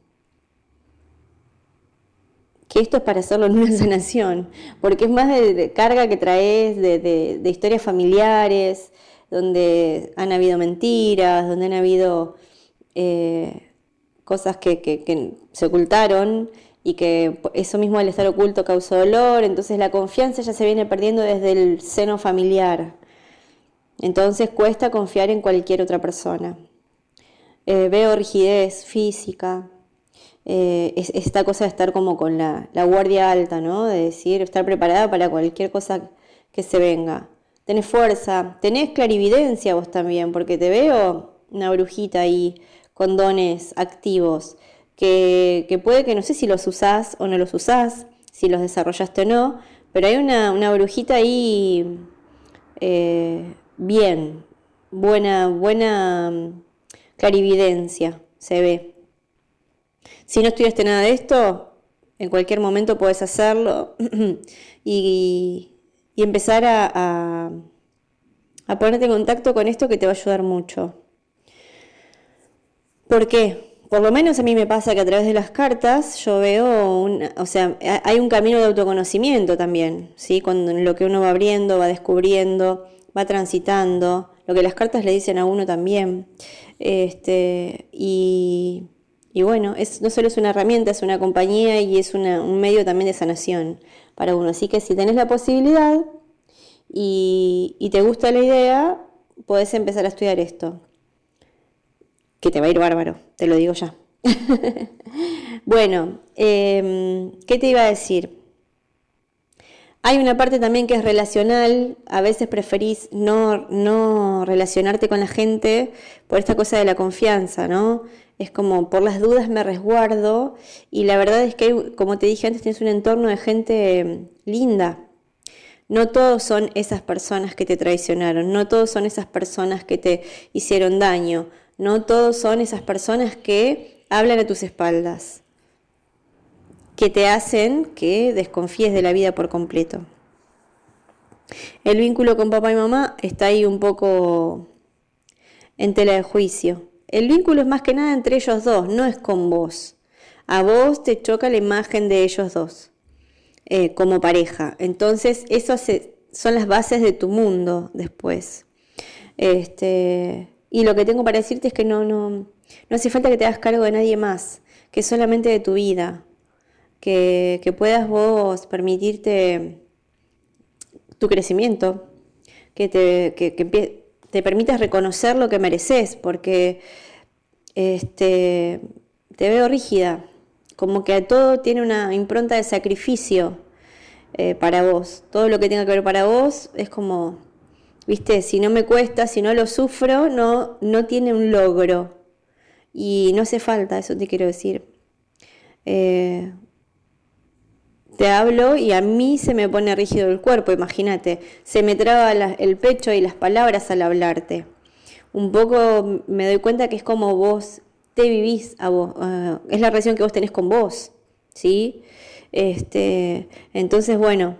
que esto es para hacerlo en una sanación, porque es más de, de carga que traes, de, de, de historias familiares, donde han habido mentiras, donde han habido eh, cosas que, que, que se ocultaron y que eso mismo al estar oculto causó dolor. Entonces la confianza ya se viene perdiendo desde el seno familiar. Entonces cuesta confiar en cualquier otra persona. Eh, veo rigidez física, eh, es, esta cosa de estar como con la, la guardia alta, ¿no? De decir, estar preparada para cualquier cosa que se venga. Tenés fuerza, tenés clarividencia vos también, porque te veo una brujita ahí con dones activos, que, que puede que no sé si los usás o no los usás, si los desarrollaste o no, pero hay una, una brujita ahí eh, bien, buena, buena clarividencia, se ve. Si no estudiaste nada de esto, en cualquier momento podés hacerlo y... y empezar a, a, a ponerte en contacto con esto que te va a ayudar mucho. ¿Por qué? Por lo menos a mí me pasa que a través de las cartas yo veo, una, o sea, hay un camino de autoconocimiento también, ¿sí? Cuando lo que uno va abriendo, va descubriendo, va transitando, lo que las cartas le dicen a uno también. Este, y, y bueno, es, no solo es una herramienta, es una compañía y es una, un medio también de sanación para uno. Así que si tenés la posibilidad y, y te gusta la idea, podés empezar a estudiar esto, que te va a ir bárbaro, te lo digo ya. Bueno, eh, ¿qué te iba a decir? Hay una parte también que es relacional. A veces preferís no, no relacionarte con la gente por esta cosa de la confianza, ¿no? Es como, por las dudas me resguardo, y la verdad es que, como te dije antes, tienes un entorno de gente linda. No todos son esas personas que te traicionaron, no todos son esas personas que te hicieron daño, no todos son esas personas que hablan a tus espaldas, que te hacen que desconfíes de la vida por completo. El vínculo con papá y mamá está ahí un poco en tela de juicio. El vínculo es más que nada entre ellos dos, no es con vos. A vos te choca la imagen de ellos dos eh, como pareja. Entonces, eso son las bases de tu mundo después. Este, y lo que tengo para decirte es que no, no, no hace falta que te hagas cargo de nadie más, que solamente de tu vida. Que, que puedas vos permitirte tu crecimiento, que te, que, que te permitas reconocer lo que mereces, porque este, te veo rígida, como que a todo tiene una impronta de sacrificio eh, para vos. Todo lo que tenga que ver para vos es como, viste, si no me cuesta, si no lo sufro, no, no tiene un logro. Y no hace falta, eso te quiero decir. Eh, Te hablo y a mí se me pone rígido el cuerpo, imagínate, se me traba la, el pecho y las palabras al hablarte. Un poco me doy cuenta que es como vos te vivís a vos, uh, es la relación que vos tenés con vos, ¿sí? Este, entonces, bueno,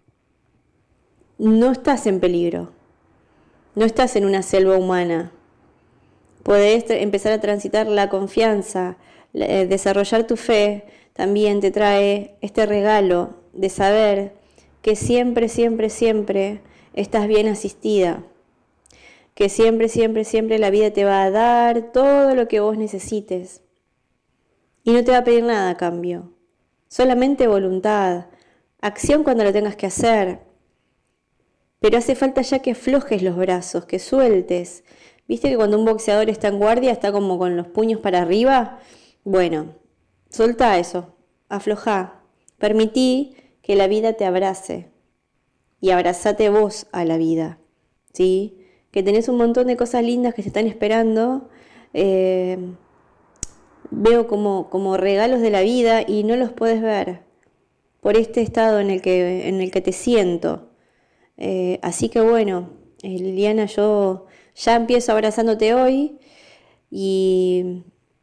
no estás en peligro, no estás en una selva humana. Podés empezar a transitar la confianza, eh, desarrollar tu fe. También te trae este regalo de saber que siempre, siempre, siempre estás bien asistida. Que siempre, siempre, siempre la vida te va a dar todo lo que vos necesites. Y no te va a pedir nada a cambio. Solamente voluntad, acción cuando lo tengas que hacer. Pero hace falta ya que aflojes los brazos, que sueltes. ¿Viste que cuando un boxeador está en guardia, está como con los puños para arriba? Bueno, soltá eso, aflojá, permití que la vida te abrace y abrazate vos a la vida, ¿sí? Que tenés un montón de cosas lindas que se están esperando, eh, veo como, como regalos de la vida y no los puedes ver por este estado en el que, en el que te siento. Eh, así que bueno, eh, Liliana, yo ya empiezo abrazándote hoy y...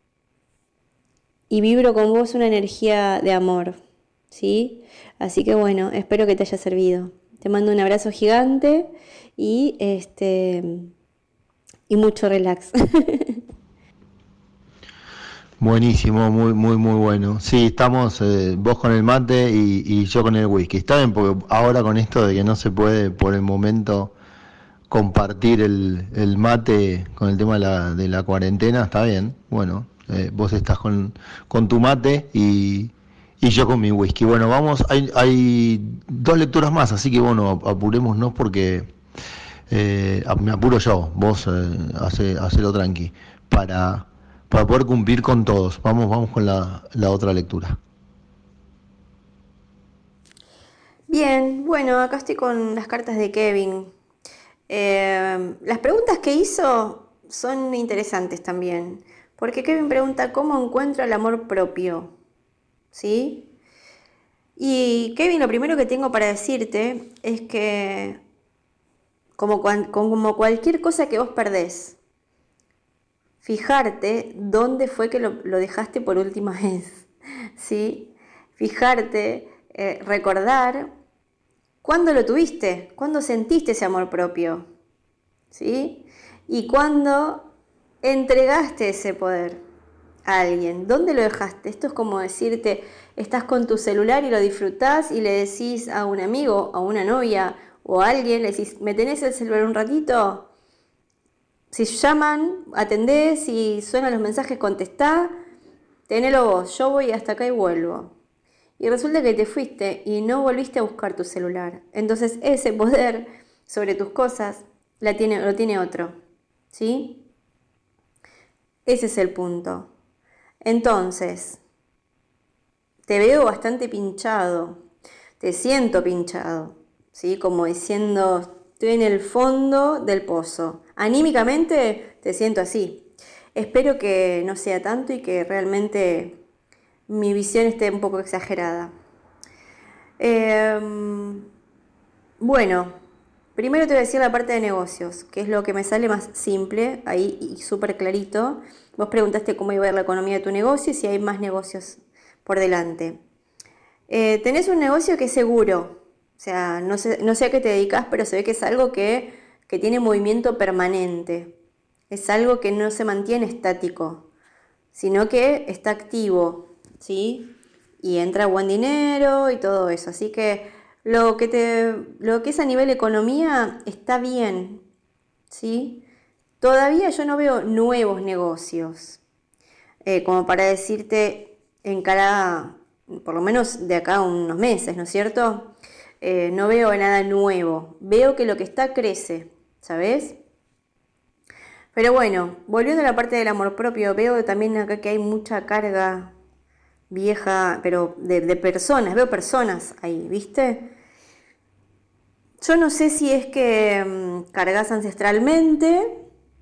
y vibro con vos una energía de amor, ¿sí? Así que bueno, espero que te haya servido. Te mando un abrazo gigante y, este, y mucho relax. Buenísimo, muy, muy, muy bueno. Sí, estamos eh, vos con el mate y, y yo con el whisky. Está bien, porque ahora con esto de que no se puede por el momento compartir el, el mate con el tema de la, de la cuarentena, está bien. Bueno, eh, vos estás con, con tu mate y, y yo con mi whisky. Bueno, vamos, hay, hay dos lecturas más, así que bueno, apurémonos porque eh, me apuro yo, vos eh, hace, hacelo tranqui, para, para poder cumplir con todos. Vamos, vamos con la, la otra lectura. Bien, bueno, acá estoy con las cartas de Kevin. Eh, las preguntas que hizo son interesantes también, porque Kevin pregunta cómo encuentro el amor propio, ¿sí? Y Kevin, lo primero que tengo para decirte es que como, cuan- como cualquier cosa que vos perdés, fijarte dónde fue que lo, lo dejaste por última vez, ¿sí? Fijarte, eh, recordar cuándo lo tuviste, cuándo sentiste ese amor propio, ¿sí? Y cuándo entregaste ese poder a alguien, ¿dónde lo dejaste? Esto es como decirte, estás con tu celular y lo disfrutás y le decís a un amigo, a una novia o a alguien, le decís, ¿me tenés el celular un ratito? Si llaman, atendés, si suenan los mensajes, contestá, tenelo vos, yo voy hasta acá y vuelvo. Y resulta que te fuiste y no volviste a buscar tu celular. Entonces ese poder sobre tus cosas la tiene, lo tiene otro, ¿sí? Ese es el punto. Entonces, te veo bastante pinchado, te siento pinchado, ¿sí? Como diciendo, estoy en el fondo del pozo. Anímicamente te siento así. Espero que no sea tanto y que realmente mi visión esté un poco exagerada. Eh, bueno, primero te voy a decir la parte de negocios, que es lo que me sale más simple, ahí y súper clarito. Vos preguntaste cómo iba a ir la economía de tu negocio y si hay más negocios por delante. Eh, tenés un negocio que es seguro, o sea, no sé, no sé a qué te dedicas, pero se ve que es algo que, que tiene movimiento permanente. Es algo que no se mantiene estático, sino que está activo, ¿sí? Y entra buen dinero y todo eso. Así que lo que, te, lo que es a nivel economía está bien, ¿sí? Todavía yo no veo nuevos negocios, eh, como para decirte en cara, por lo menos de acá a unos meses, ¿no es cierto? Eh, no veo nada nuevo. Veo que lo que está crece, ¿sabes? Pero bueno, volviendo a la parte del amor propio, veo también acá que hay mucha carga vieja, pero de, de personas, veo personas ahí, ¿viste? Yo no sé si es que mmm, cargas ancestralmente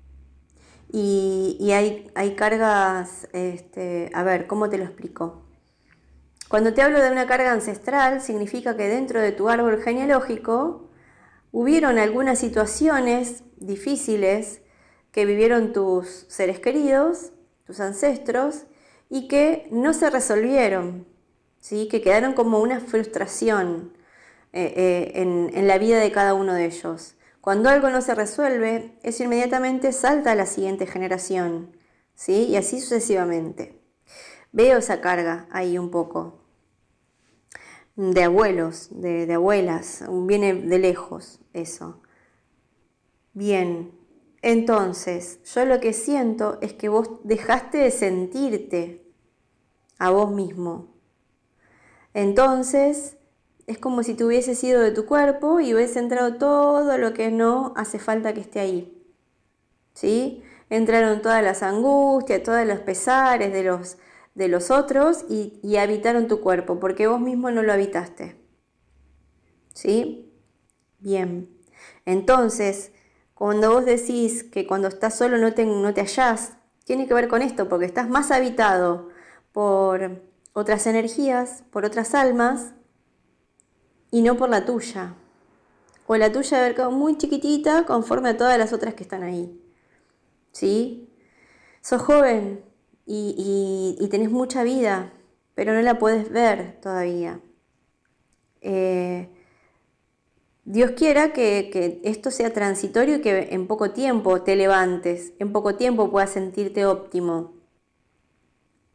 y, y hay, hay cargas, este, a ver, ¿cómo te lo explico? Cuando te hablo de una carga ancestral, significa que dentro de tu árbol genealógico hubieron algunas situaciones difíciles que vivieron tus seres queridos, tus ancestros, y que no se resolvieron, ¿sí? Que quedaron como una frustración eh, eh, en, en la vida de cada uno de ellos. Cuando algo no se resuelve, eso inmediatamente salta a la siguiente generación, ¿sí? Y así sucesivamente. Veo esa carga ahí un poco, de abuelos, de, de abuelas, viene de lejos eso. Bien, entonces, yo lo que siento es que vos dejaste de sentirte a vos mismo. Entonces, es como si te hubieses ido de tu cuerpo y hubiese entrado todo lo que no hace falta que esté ahí, ¿sí? Entraron todas las angustias, todos los pesares de los, de los otros y, y habitaron tu cuerpo, porque vos mismo no lo habitaste, ¿sí? Bien, entonces, cuando vos decís que cuando estás solo no te, no te hallás, tiene que ver con esto, porque estás más habitado por otras energías, por otras almas, y no por la tuya. O la tuya debe haber quedado muy chiquitita conforme a todas las otras que están ahí. ¿Sí? Sos joven y, y, y tenés mucha vida, pero no la podés ver todavía. Eh, Dios quiera que, que esto sea transitorio y que en poco tiempo te levantes, en poco tiempo puedas sentirte óptimo.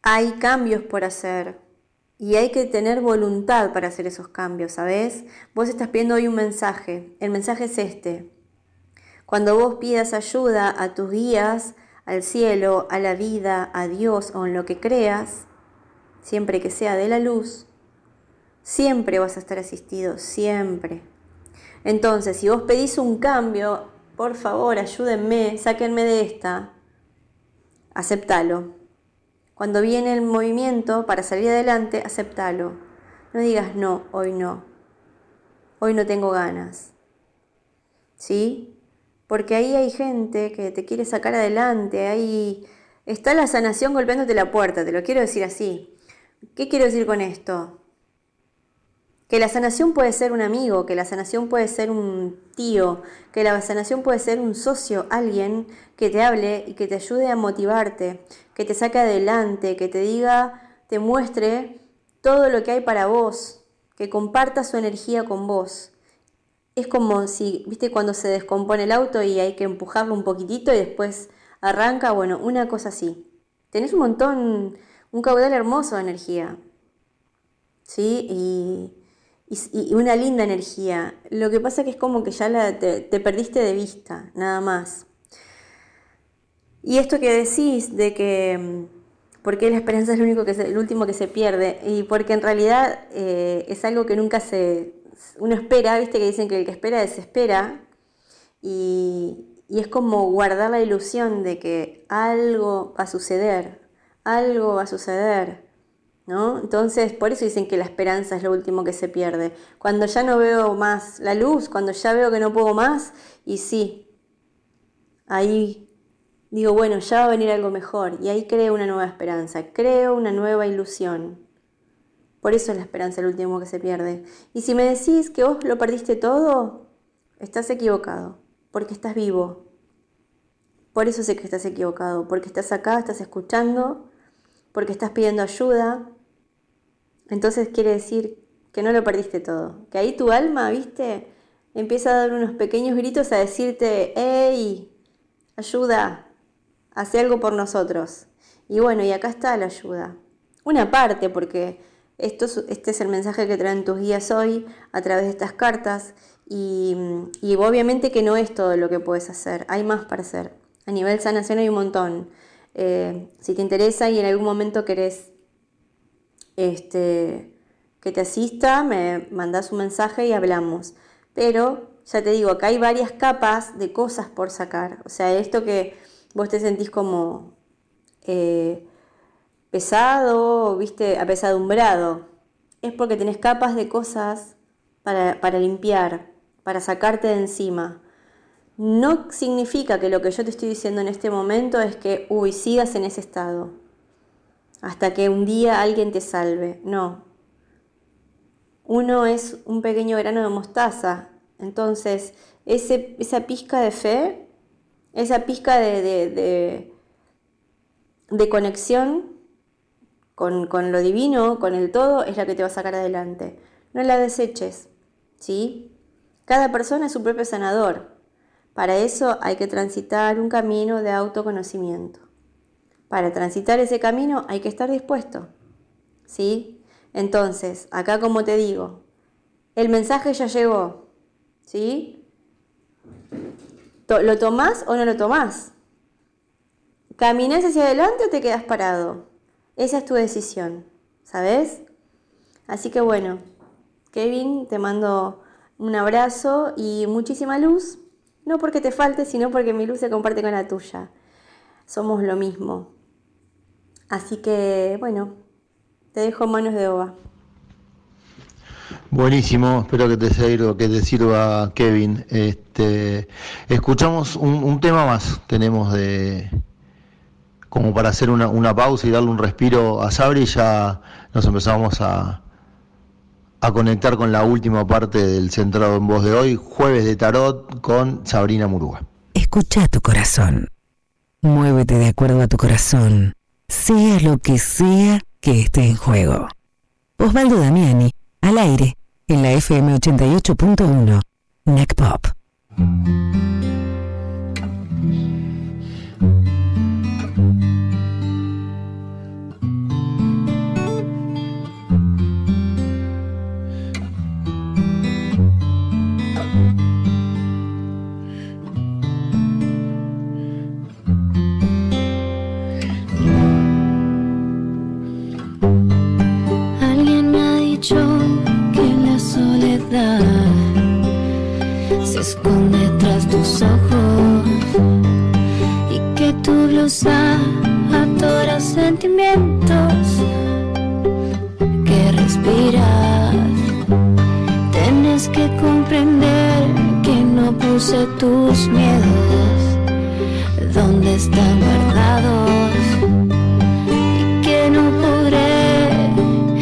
hay cambios por hacer y hay que tener voluntad para hacer esos cambios, ¿sabes? Vos estás pidiendo hoy un mensaje. El mensaje es este. Cuando vos pidas ayuda a tus guías, al cielo, a la vida, a Dios o en lo que creas, siempre que sea de la luz, siempre vas a estar asistido, siempre. Entonces, si vos pedís un cambio, por favor, ayúdenme, sáquenme de esta, aceptalo. Cuando viene el movimiento para salir adelante, aceptalo. No digas no, hoy no. Hoy no tengo ganas. ¿Sí? Porque ahí hay gente que te quiere sacar adelante, ahí está la sanación golpeándote la puerta, te lo quiero decir así. ¿Qué quiero decir con esto? Que la sanación puede ser un amigo, que la sanación puede ser un tío, que la sanación puede ser un socio, alguien que te hable y que te ayude a motivarte, que te saque adelante, que te diga, te muestre todo lo que hay para vos, que comparta su energía con vos. Es como si, viste, cuando se descompone el auto y hay que empujarlo un poquitito y después arranca, bueno, una cosa así. Tenés un montón, un caudal hermoso de energía, ¿sí? Y... y una linda energía. Lo que pasa que es como que ya la, te, te perdiste de vista, nada más. Y esto que decís de que porque la esperanza es lo único que se, el último que se pierde, y porque en realidad eh, es algo que nunca se uno espera, viste que dicen que el que espera desespera, y, y es como guardar la ilusión de que algo va a suceder, algo va a suceder, ¿no? Entonces, por eso dicen que la esperanza es lo último que se pierde. Cuando ya no veo más la luz, cuando ya veo que no puedo más, y sí, ahí digo, bueno, ya va a venir algo mejor, y ahí creo una nueva esperanza, creo una nueva ilusión. Por eso es la esperanza el último que se pierde. Y si me decís que vos lo perdiste todo, estás equivocado, porque estás vivo. Por eso sé que estás equivocado, porque estás acá, estás escuchando, porque estás pidiendo ayuda. Entonces quiere decir que no lo perdiste todo, que ahí tu alma, ¿viste? Empieza a dar unos pequeños gritos a decirte, ¡hey! Ayuda, hace algo por nosotros. Y bueno, y acá está la ayuda. Una parte, porque esto, este es el mensaje que traen tus guías hoy a través de estas cartas, y, y obviamente que no es todo lo que puedes hacer, hay más para hacer. A nivel sanación hay un montón. Eh, si te interesa y en algún momento querés este, que te asista, me mandás un mensaje y hablamos. Pero ya te digo, acá hay varias capas de cosas por sacar. O sea, esto que vos te sentís como eh, pesado, viste, apesadumbrado, es porque tenés capas de cosas para, para limpiar, para sacarte de encima. No significa que lo que yo te estoy diciendo en este momento es que, uy, sigas en ese estado hasta que un día alguien te salve. No. Uno es un pequeño grano de mostaza. Entonces, ese, esa pizca de fe, esa pizca de, de, de, de conexión con, con lo divino, con el todo, es la que te va a sacar adelante. No la deseches, ¿sí? Cada persona es su propio sanador. Para eso hay que transitar un camino de autoconocimiento. Para transitar ese camino hay que estar dispuesto, ¿sí? Entonces, acá como te digo, el mensaje ya llegó, ¿sí? ¿Lo tomás o no lo tomás? ¿Caminás hacia adelante o te quedás parado? Esa es tu decisión, ¿sabes? Así que bueno, Kevin, te mando un abrazo y muchísima luz. No porque te falte, sino porque mi luz se comparte con la tuya. Somos lo mismo. Así que, bueno, te dejo en manos de Oba. Buenísimo, espero que te sirva, que te sirva, Kevin. Este, escuchamos un, un tema más, tenemos de como para hacer una, una pausa y darle un respiro a Sabri, y ya nos empezamos a, a conectar con la última parte del Centrado en Voz de hoy, jueves de tarot con Sabrina Murúa. Escucha tu corazón, muévete de acuerdo a tu corazón, sea lo que sea que esté en juego. Osvaldo Damiani, al aire, en la F M ochenta y ocho punto uno, N E C Pop. sentimientos que respiras. Tienes que comprender que no puse tus miedos donde están guardados y que no podré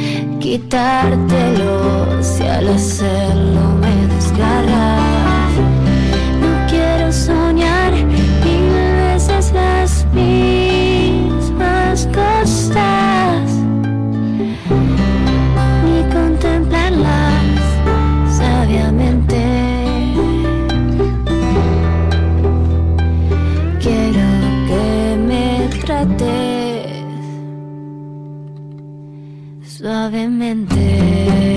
quitártelo si al hacerlo me desgarras. No quiero soñar mil veces las mismas cosas ni contemplarlas sabiamente. Quiero que me trates suavemente.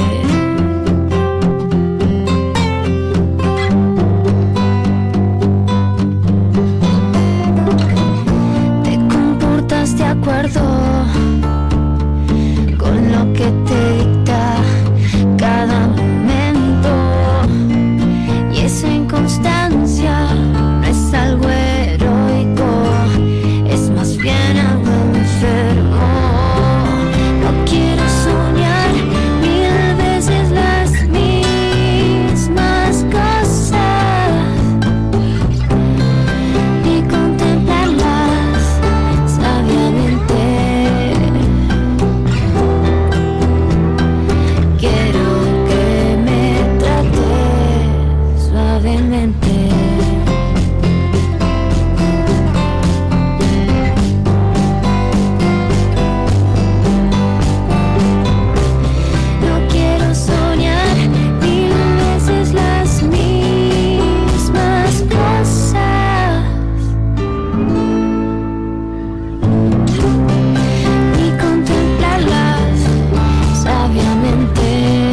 Te comportas de acuerdo con lo que te dicta cada momento, y esa inconstancia no es algo heroico, es más bien algo enfermo. No quiero soñar mil veces las mismas cosas y contemplarlas sabiamente. Quiero que me trates suavemente. No quiero soñar mil veces las mismas cosas ni contemplarlas sabiamente.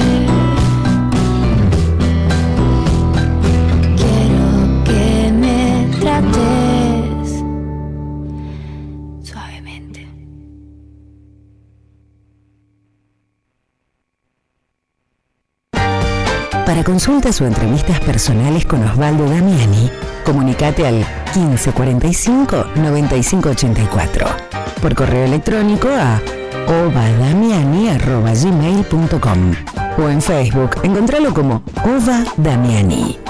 Quiero que me trates suavemente. Para consultas o entrevistas personales con Osvaldo Damiani, comunicate al quince cuarenta y cinco noventa y cinco ochenta y cuatro. Por correo electrónico a ovadamiani arroba gmail punto com o en Facebook, encontralo como Ova Damiani.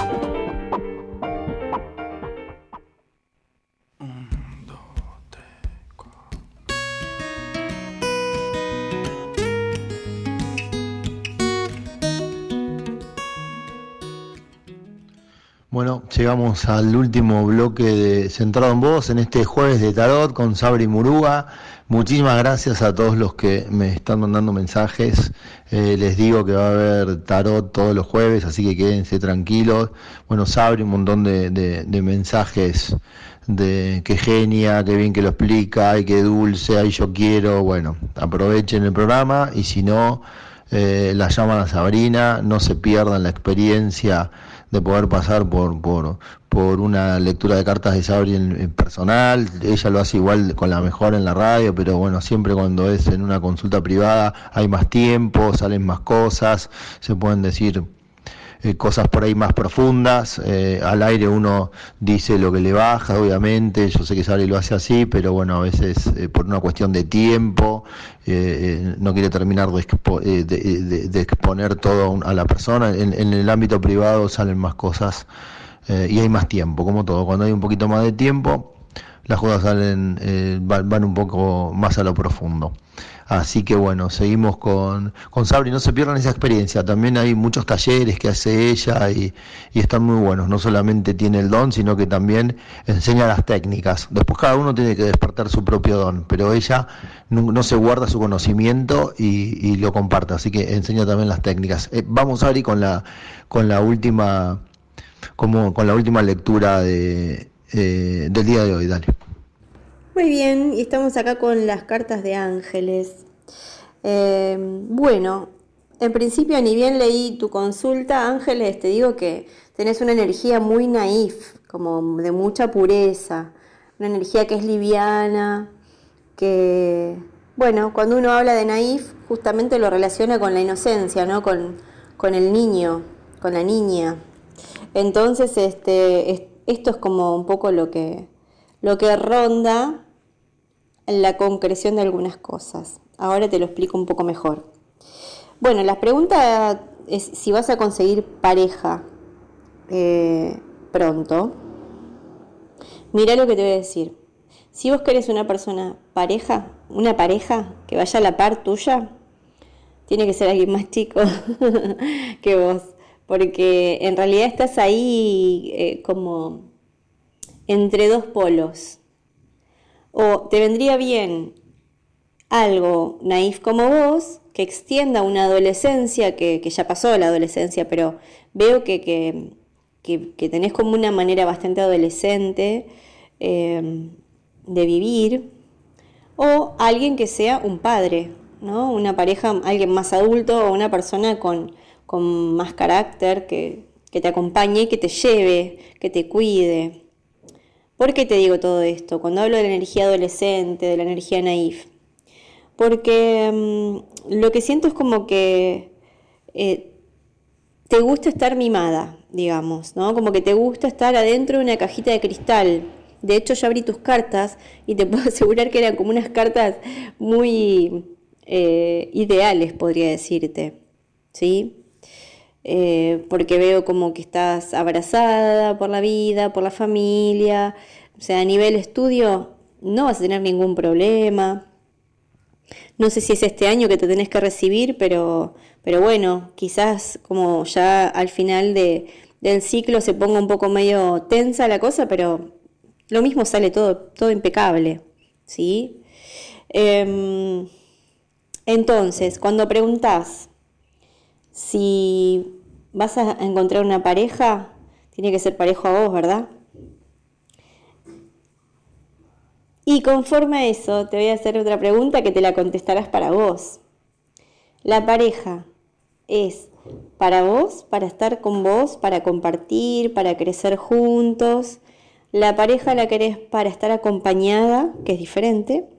Bueno, llegamos al último bloque de Centrado en Vos en este jueves de Tarot con Sabri Murúa. Muchísimas gracias a todos los que me están mandando mensajes. Eh, les digo que va a haber Tarot todos los jueves, así que quédense tranquilos. Bueno, Sabri, un montón de, de, de mensajes de qué genia, qué bien que lo explica, ay, qué dulce, ay, yo quiero. Bueno, aprovechen el programa y si no, eh, la llaman a Sabrina, no se pierdan la experiencia de poder pasar por por por una lectura de cartas de Sabri en, en personal. Ella lo hace igual con la mejor en la radio, pero bueno, siempre cuando es en una consulta privada hay más tiempo, salen más cosas, se pueden decir eh, cosas por ahí más profundas. Eh, al aire uno dice lo que le baja, obviamente, yo sé que Sabri lo hace así, pero bueno, a veces eh, por una cuestión de tiempo, eh, eh, no quiere terminar de, expo, eh, de, de, de exponer todo a la persona. En, en el ámbito privado salen más cosas eh, y hay más tiempo, como todo. Cuando hay un poquito más de tiempo, las cosas salen, eh, van, van un poco más a lo profundo. Así que bueno, seguimos con, con Sabri, no se pierdan esa experiencia. También hay muchos talleres que hace ella y, y están muy buenos. No solamente tiene el don, sino que también enseña las técnicas. Después cada uno tiene que despertar su propio don, pero ella no, no se guarda su conocimiento y, y lo comparte, así que enseña también las técnicas. Eh, vamos, Sabri, con la, con la última, como, con la última lectura de, eh, del día de hoy, dale. Muy bien, y estamos acá con las cartas de ángeles. Eh, bueno, en principio ni bien leí tu consulta, Ángeles, te digo que tenés una energía muy naif, como de mucha pureza, una energía que es liviana, que, bueno, cuando uno habla de naif, justamente lo relaciona con la inocencia, ¿no? Con, con el niño, con la niña. Entonces, este, es, esto es como un poco lo que, lo que ronda la concreción de algunas cosas. Ahora te lo explico un poco mejor. Bueno, la pregunta es si vas a conseguir pareja eh, pronto. Mira lo que te voy a decir. Si vos querés una persona pareja, una pareja que vaya a la par tuya, tiene que ser alguien más chico que vos, porque en realidad estás ahí eh, como entre dos polos. O te vendría bien algo naif como vos, que extienda una adolescencia, que, que ya pasó la adolescencia, pero veo que, que, que, que tenés como una manera bastante adolescente eh, de vivir, o alguien que sea un padre, ¿no? Una pareja, alguien más adulto o una persona con, con más carácter, que, que te acompañe y que te lleve, que te cuide. ¿Por qué te digo todo esto? Cuando hablo de la energía adolescente, de la energía naif, porque mmm, lo que siento es como que eh, te gusta estar mimada, digamos, ¿no? Como que te gusta estar adentro de una cajita de cristal. De hecho, yo abrí tus cartas y te puedo asegurar que eran como unas cartas muy eh, ideales, podría decirte, ¿sí? Eh, porque veo como que estás abrazada por la vida, por la familia, o sea, a nivel estudio no vas a tener ningún problema. No sé si es este año que te tenés que recibir, pero, pero bueno, quizás como ya al final de, del ciclo se ponga un poco medio tensa la cosa, pero lo mismo sale todo, todo impecable, ¿sí? Eh, entonces, cuando preguntás si vas a encontrar una pareja, tiene que ser parejo a vos, ¿verdad? Y conforme a eso, te voy a hacer otra pregunta que te la contestarás para vos. ¿La pareja es para vos, para estar con vos, para compartir, para crecer juntos? ¿La pareja la querés para estar acompañada, que es diferente?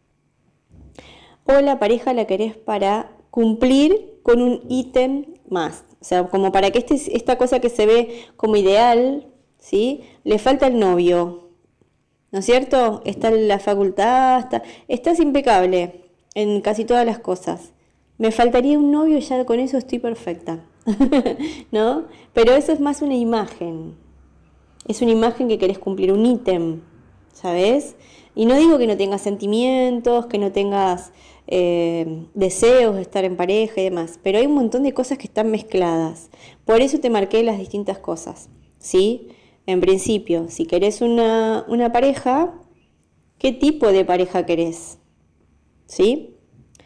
¿O la pareja la querés para cumplir con un ítem más? O sea, como para que este, esta cosa que se ve como ideal, ¿sí? Le falta el novio, ¿no es cierto? Está en la facultad, está, estás impecable en casi todas las cosas. Me faltaría un novio y ya con eso estoy perfecta, ¿no? Pero eso es más una imagen. Es una imagen que querés cumplir, un ítem, ¿sabes? Y no digo que no tengas sentimientos, que no tengas eh, deseos de estar en pareja y demás, pero hay un montón de cosas que están mezcladas. Por eso te marqué las distintas cosas, ¿sí? En principio, si querés una, una pareja, ¿qué tipo de pareja querés? ¿Sí?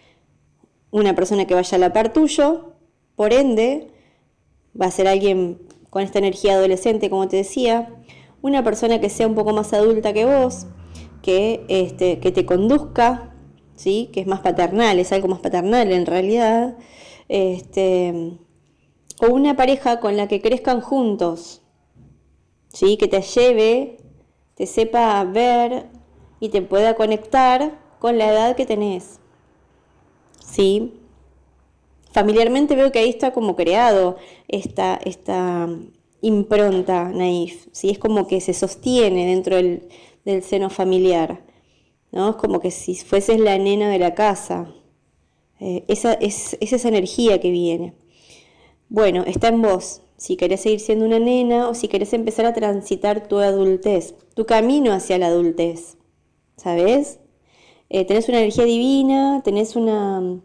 Una persona que vaya a la par tuyo, por ende, va a ser alguien con esta energía adolescente, como te decía, una persona que sea un poco más adulta que vos, que, este, que te conduzca, ¿sí? Que es más paternal, es algo más paternal en realidad, este, o una pareja con la que crezcan juntos, ¿sí? Que te lleve, te sepa ver y te pueda conectar con la edad que tenés, ¿sí? Familiarmente veo que ahí está como creado esta, esta impronta naif, ¿sí? Es como que se sostiene dentro del, del seno familiar, ¿no? Es como que si fueses la nena de la casa. Eh, esa, es, es esa energía que viene. Bueno, está en vos, si querés seguir siendo una nena o si querés empezar a transitar tu adultez, tu camino hacia la adultez, ¿sabes? Eh, tenés una energía divina, tenés una...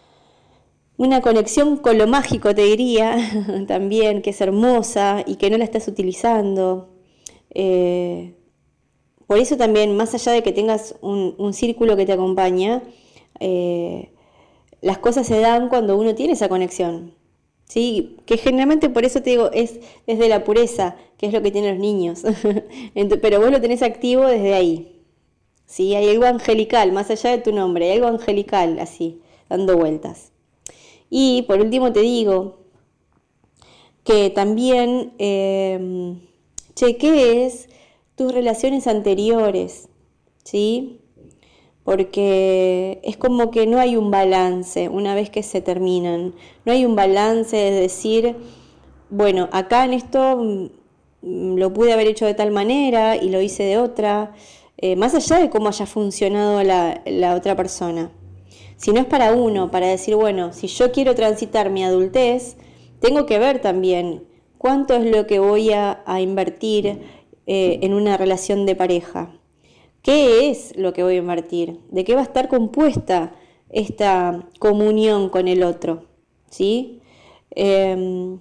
Una conexión con lo mágico, te diría, también, que es hermosa y que no la estás utilizando. Eh, por eso también, más allá de que tengas un, un círculo que te acompaña, eh, las cosas se dan cuando uno tiene esa conexión, ¿sí? Que generalmente, por eso te digo, es desde la pureza, que es lo que tienen los niños. Pero vos lo tenés activo desde ahí, ¿sí? Hay algo angelical, más allá de tu nombre, hay algo angelical así, dando vueltas. Y por último te digo que también eh, chequees tus relaciones anteriores, ¿sí? Porque es como que no hay un balance una vez que se terminan. No hay un balance de decir, bueno, acá en esto lo pude haber hecho de tal manera y lo hice de otra. eh, más allá de cómo haya funcionado la, la otra persona. Si no es para uno, para decir, bueno, si yo quiero transitar mi adultez, tengo que ver también cuánto es lo que voy a, a invertir eh, en una relación de pareja. ¿Qué es lo que voy a invertir? ¿De qué va a estar compuesta esta comunión con el otro? ¿Sí? Eh,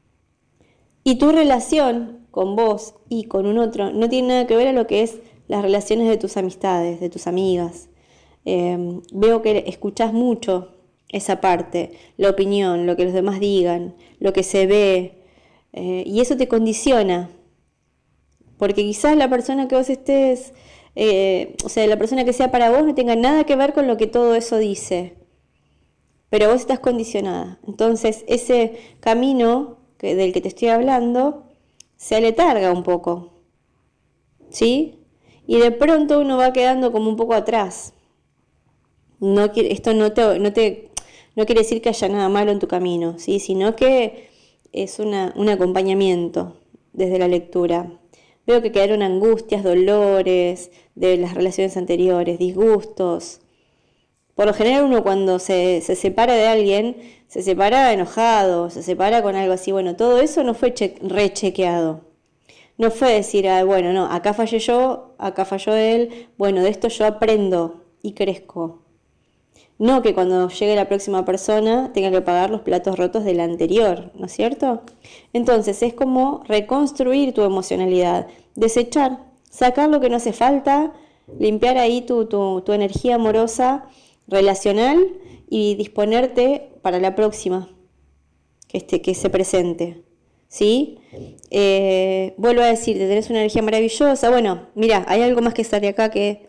y tu relación con vos y con un otro no tiene nada que ver a lo que es las relaciones de tus amistades, de tus amigas. Eh, veo que escuchás mucho esa parte, la opinión, lo que los demás digan, lo que se ve, eh, y eso te condiciona, porque quizás la persona que vos estés, eh, o sea, la persona que sea para vos no tenga nada que ver con lo que todo eso dice, pero vos estás condicionada. Entonces ese camino que, del que te estoy hablando se aletarga un poco, ¿sí? Y de pronto uno va quedando como un poco atrás. No, esto no te, no te no quiere decir que haya nada malo en tu camino, ¿sí? Sino que es una, un acompañamiento desde la lectura. Veo que quedaron angustias, dolores de las relaciones anteriores, disgustos. Por lo general uno cuando se, se separa de alguien, se separa enojado, se separa con algo así. Bueno, todo eso no fue che- rechequeado. No fue decir, ah, bueno, no, acá fallé yo, acá falló él, bueno, de esto yo aprendo y crezco. No que cuando llegue la próxima persona tenga que pagar los platos rotos del anterior, ¿no es cierto? Entonces es como reconstruir tu emocionalidad, desechar, sacar lo que no hace falta, limpiar ahí tu, tu, tu energía amorosa, relacional y disponerte para la próxima que, este, que se presente, ¿sí? Eh, vuelvo a decirte, tenés una energía maravillosa. Bueno, mira, hay algo más que sale acá que...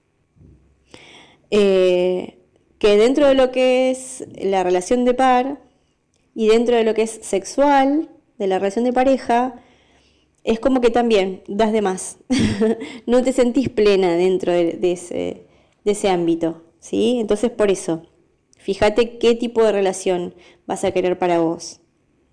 Eh, que dentro de lo que es la relación de par y dentro de lo que es sexual, de la relación de pareja, es como que también das de más. No te sentís plena dentro de, de, ese, de ese ámbito, ¿sí? Entonces, por eso, fíjate qué tipo de relación vas a querer para vos.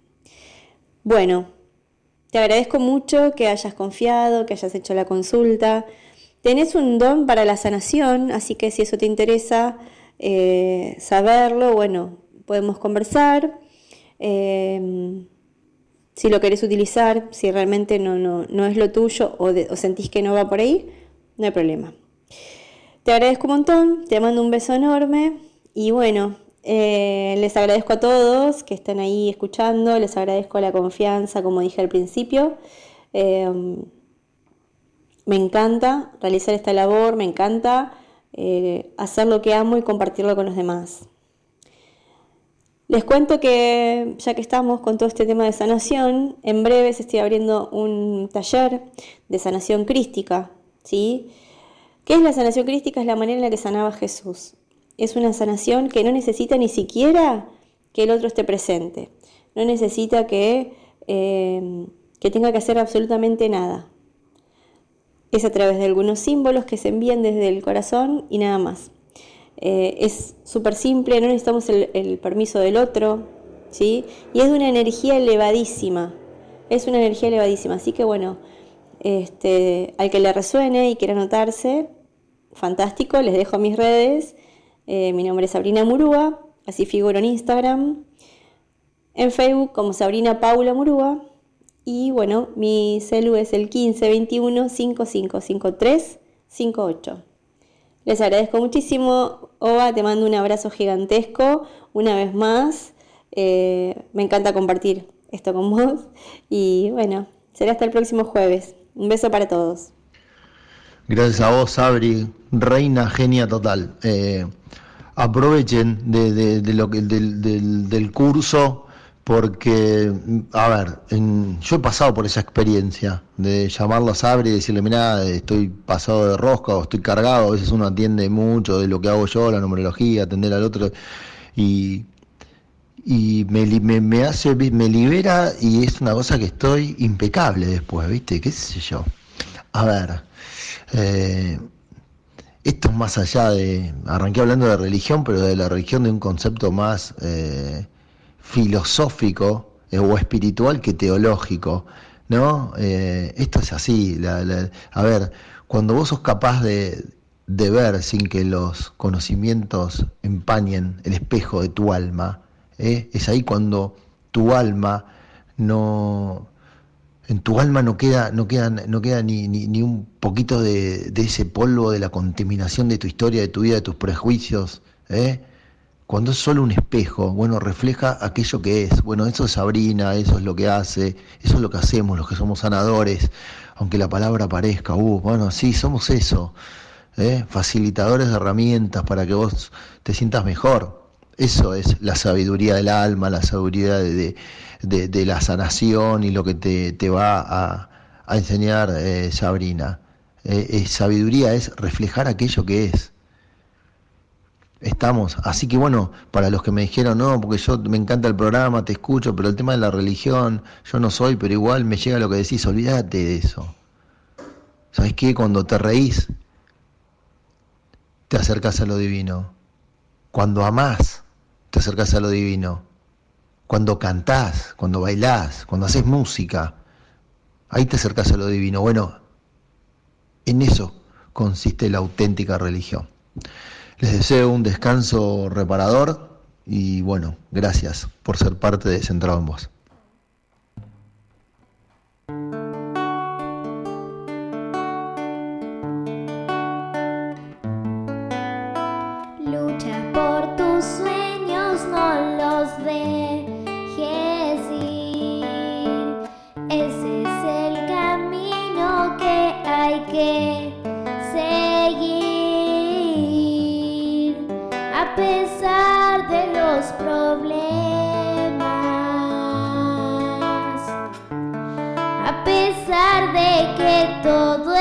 Bueno, te agradezco mucho que hayas confiado, que hayas hecho la consulta. Tenés un don para la sanación, así que si eso te interesa, Eh, saberlo, bueno, podemos conversar, eh, si lo querés utilizar, si realmente no, no, no es lo tuyo o, de, o sentís que no va por ahí, no hay problema. Te agradezco un montón, te mando un beso enorme y bueno, eh, les agradezco a todos que están ahí escuchando, les agradezco la confianza, como dije al principio. eh, me encanta realizar esta labor, me encanta Eh, hacer lo que amo y compartirlo con los demás. Les cuento que ya que estamos con todo este tema de sanación, en breves estoy abriendo un taller de sanación crística, ¿sí? ¿Qué es la sanación crística? Es la manera en la que sanaba Jesús. Es una sanación que no necesita ni siquiera que el otro esté presente. No necesita que, eh, que tenga que hacer absolutamente nada. Es a través de algunos símbolos que se envían desde el corazón y nada más. Eh, es súper simple, no necesitamos el, el permiso del otro, ¿sí? Y es de una energía elevadísima, es una energía elevadísima. Así que bueno, este, al que le resuene y quiera anotarse, fantástico, les dejo mis redes. Eh, mi nombre es Sabrina Murúa, así figuro en Instagram, en Facebook como Sabrina Paula Murúa. Y bueno, mi celu es el quince veintiuno cincuenta y cinco cincuenta y tres cincuenta y ocho. Les agradezco muchísimo. Oba, te mando un abrazo gigantesco una vez más. Eh, me encanta compartir esto con vos. Y bueno, será hasta el próximo jueves. Un beso para todos. Gracias a vos, Sabri, reina, genia total. Eh, aprovechen de, de, de lo que, del, del, del curso. Porque, a ver, en, yo he pasado por esa experiencia de llamarlo a Sabri y decirle, mirá, estoy pasado de rosca o estoy cargado. A veces uno atiende mucho de lo que hago yo, la numerología, atender al otro, y, y me, me, me hace, me libera y es una cosa que estoy impecable después, ¿viste? ¿Qué sé yo? A ver, eh, esto es más allá de, arranqué hablando de religión, pero de la religión de un concepto más... Eh, filosófico eh, o espiritual que teológico, ¿no? Eh, esto es así, la, la, a ver, Cuando vos sos capaz de, de ver sin que los conocimientos empañen el espejo de tu alma, ¿eh? Es ahí cuando tu alma no... En tu alma no queda, no queda, no queda ni, ni, ni un poquito de, de ese polvo de la contaminación de tu historia, de tu vida, de tus prejuicios, ¿eh? Cuando es solo un espejo, bueno, refleja aquello que es. Bueno, eso es Sabrina, eso es lo que hace, eso es lo que hacemos, los que somos sanadores, aunque la palabra parezca, uh, bueno, sí, somos eso, ¿eh? Facilitadores de herramientas para que vos te sientas mejor. Eso es la sabiduría del alma, la sabiduría de, de, de, de la sanación y lo que te, te va a, a enseñar eh, Sabrina. Eh, eh, sabiduría es reflejar aquello que es. Estamos, así que bueno, para los que me dijeron, no, porque yo me encanta el programa, te escucho, pero el tema de la religión, yo no soy, pero igual me llega lo que decís, olvídate de eso. ¿Sabés qué? Cuando te reís, te acercás a lo divino. Cuando amás, te acercás a lo divino. Cuando cantás, cuando bailás, cuando haces música, ahí te acercás a lo divino. Bueno, en eso consiste la auténtica religión. Les deseo un descanso reparador y bueno, gracias por ser parte de Centrado en Vos. Lucha por tus sueños, no los dejes ir. Ese es el camino que hay que seguir. A pesar de los problemas, a pesar de que todo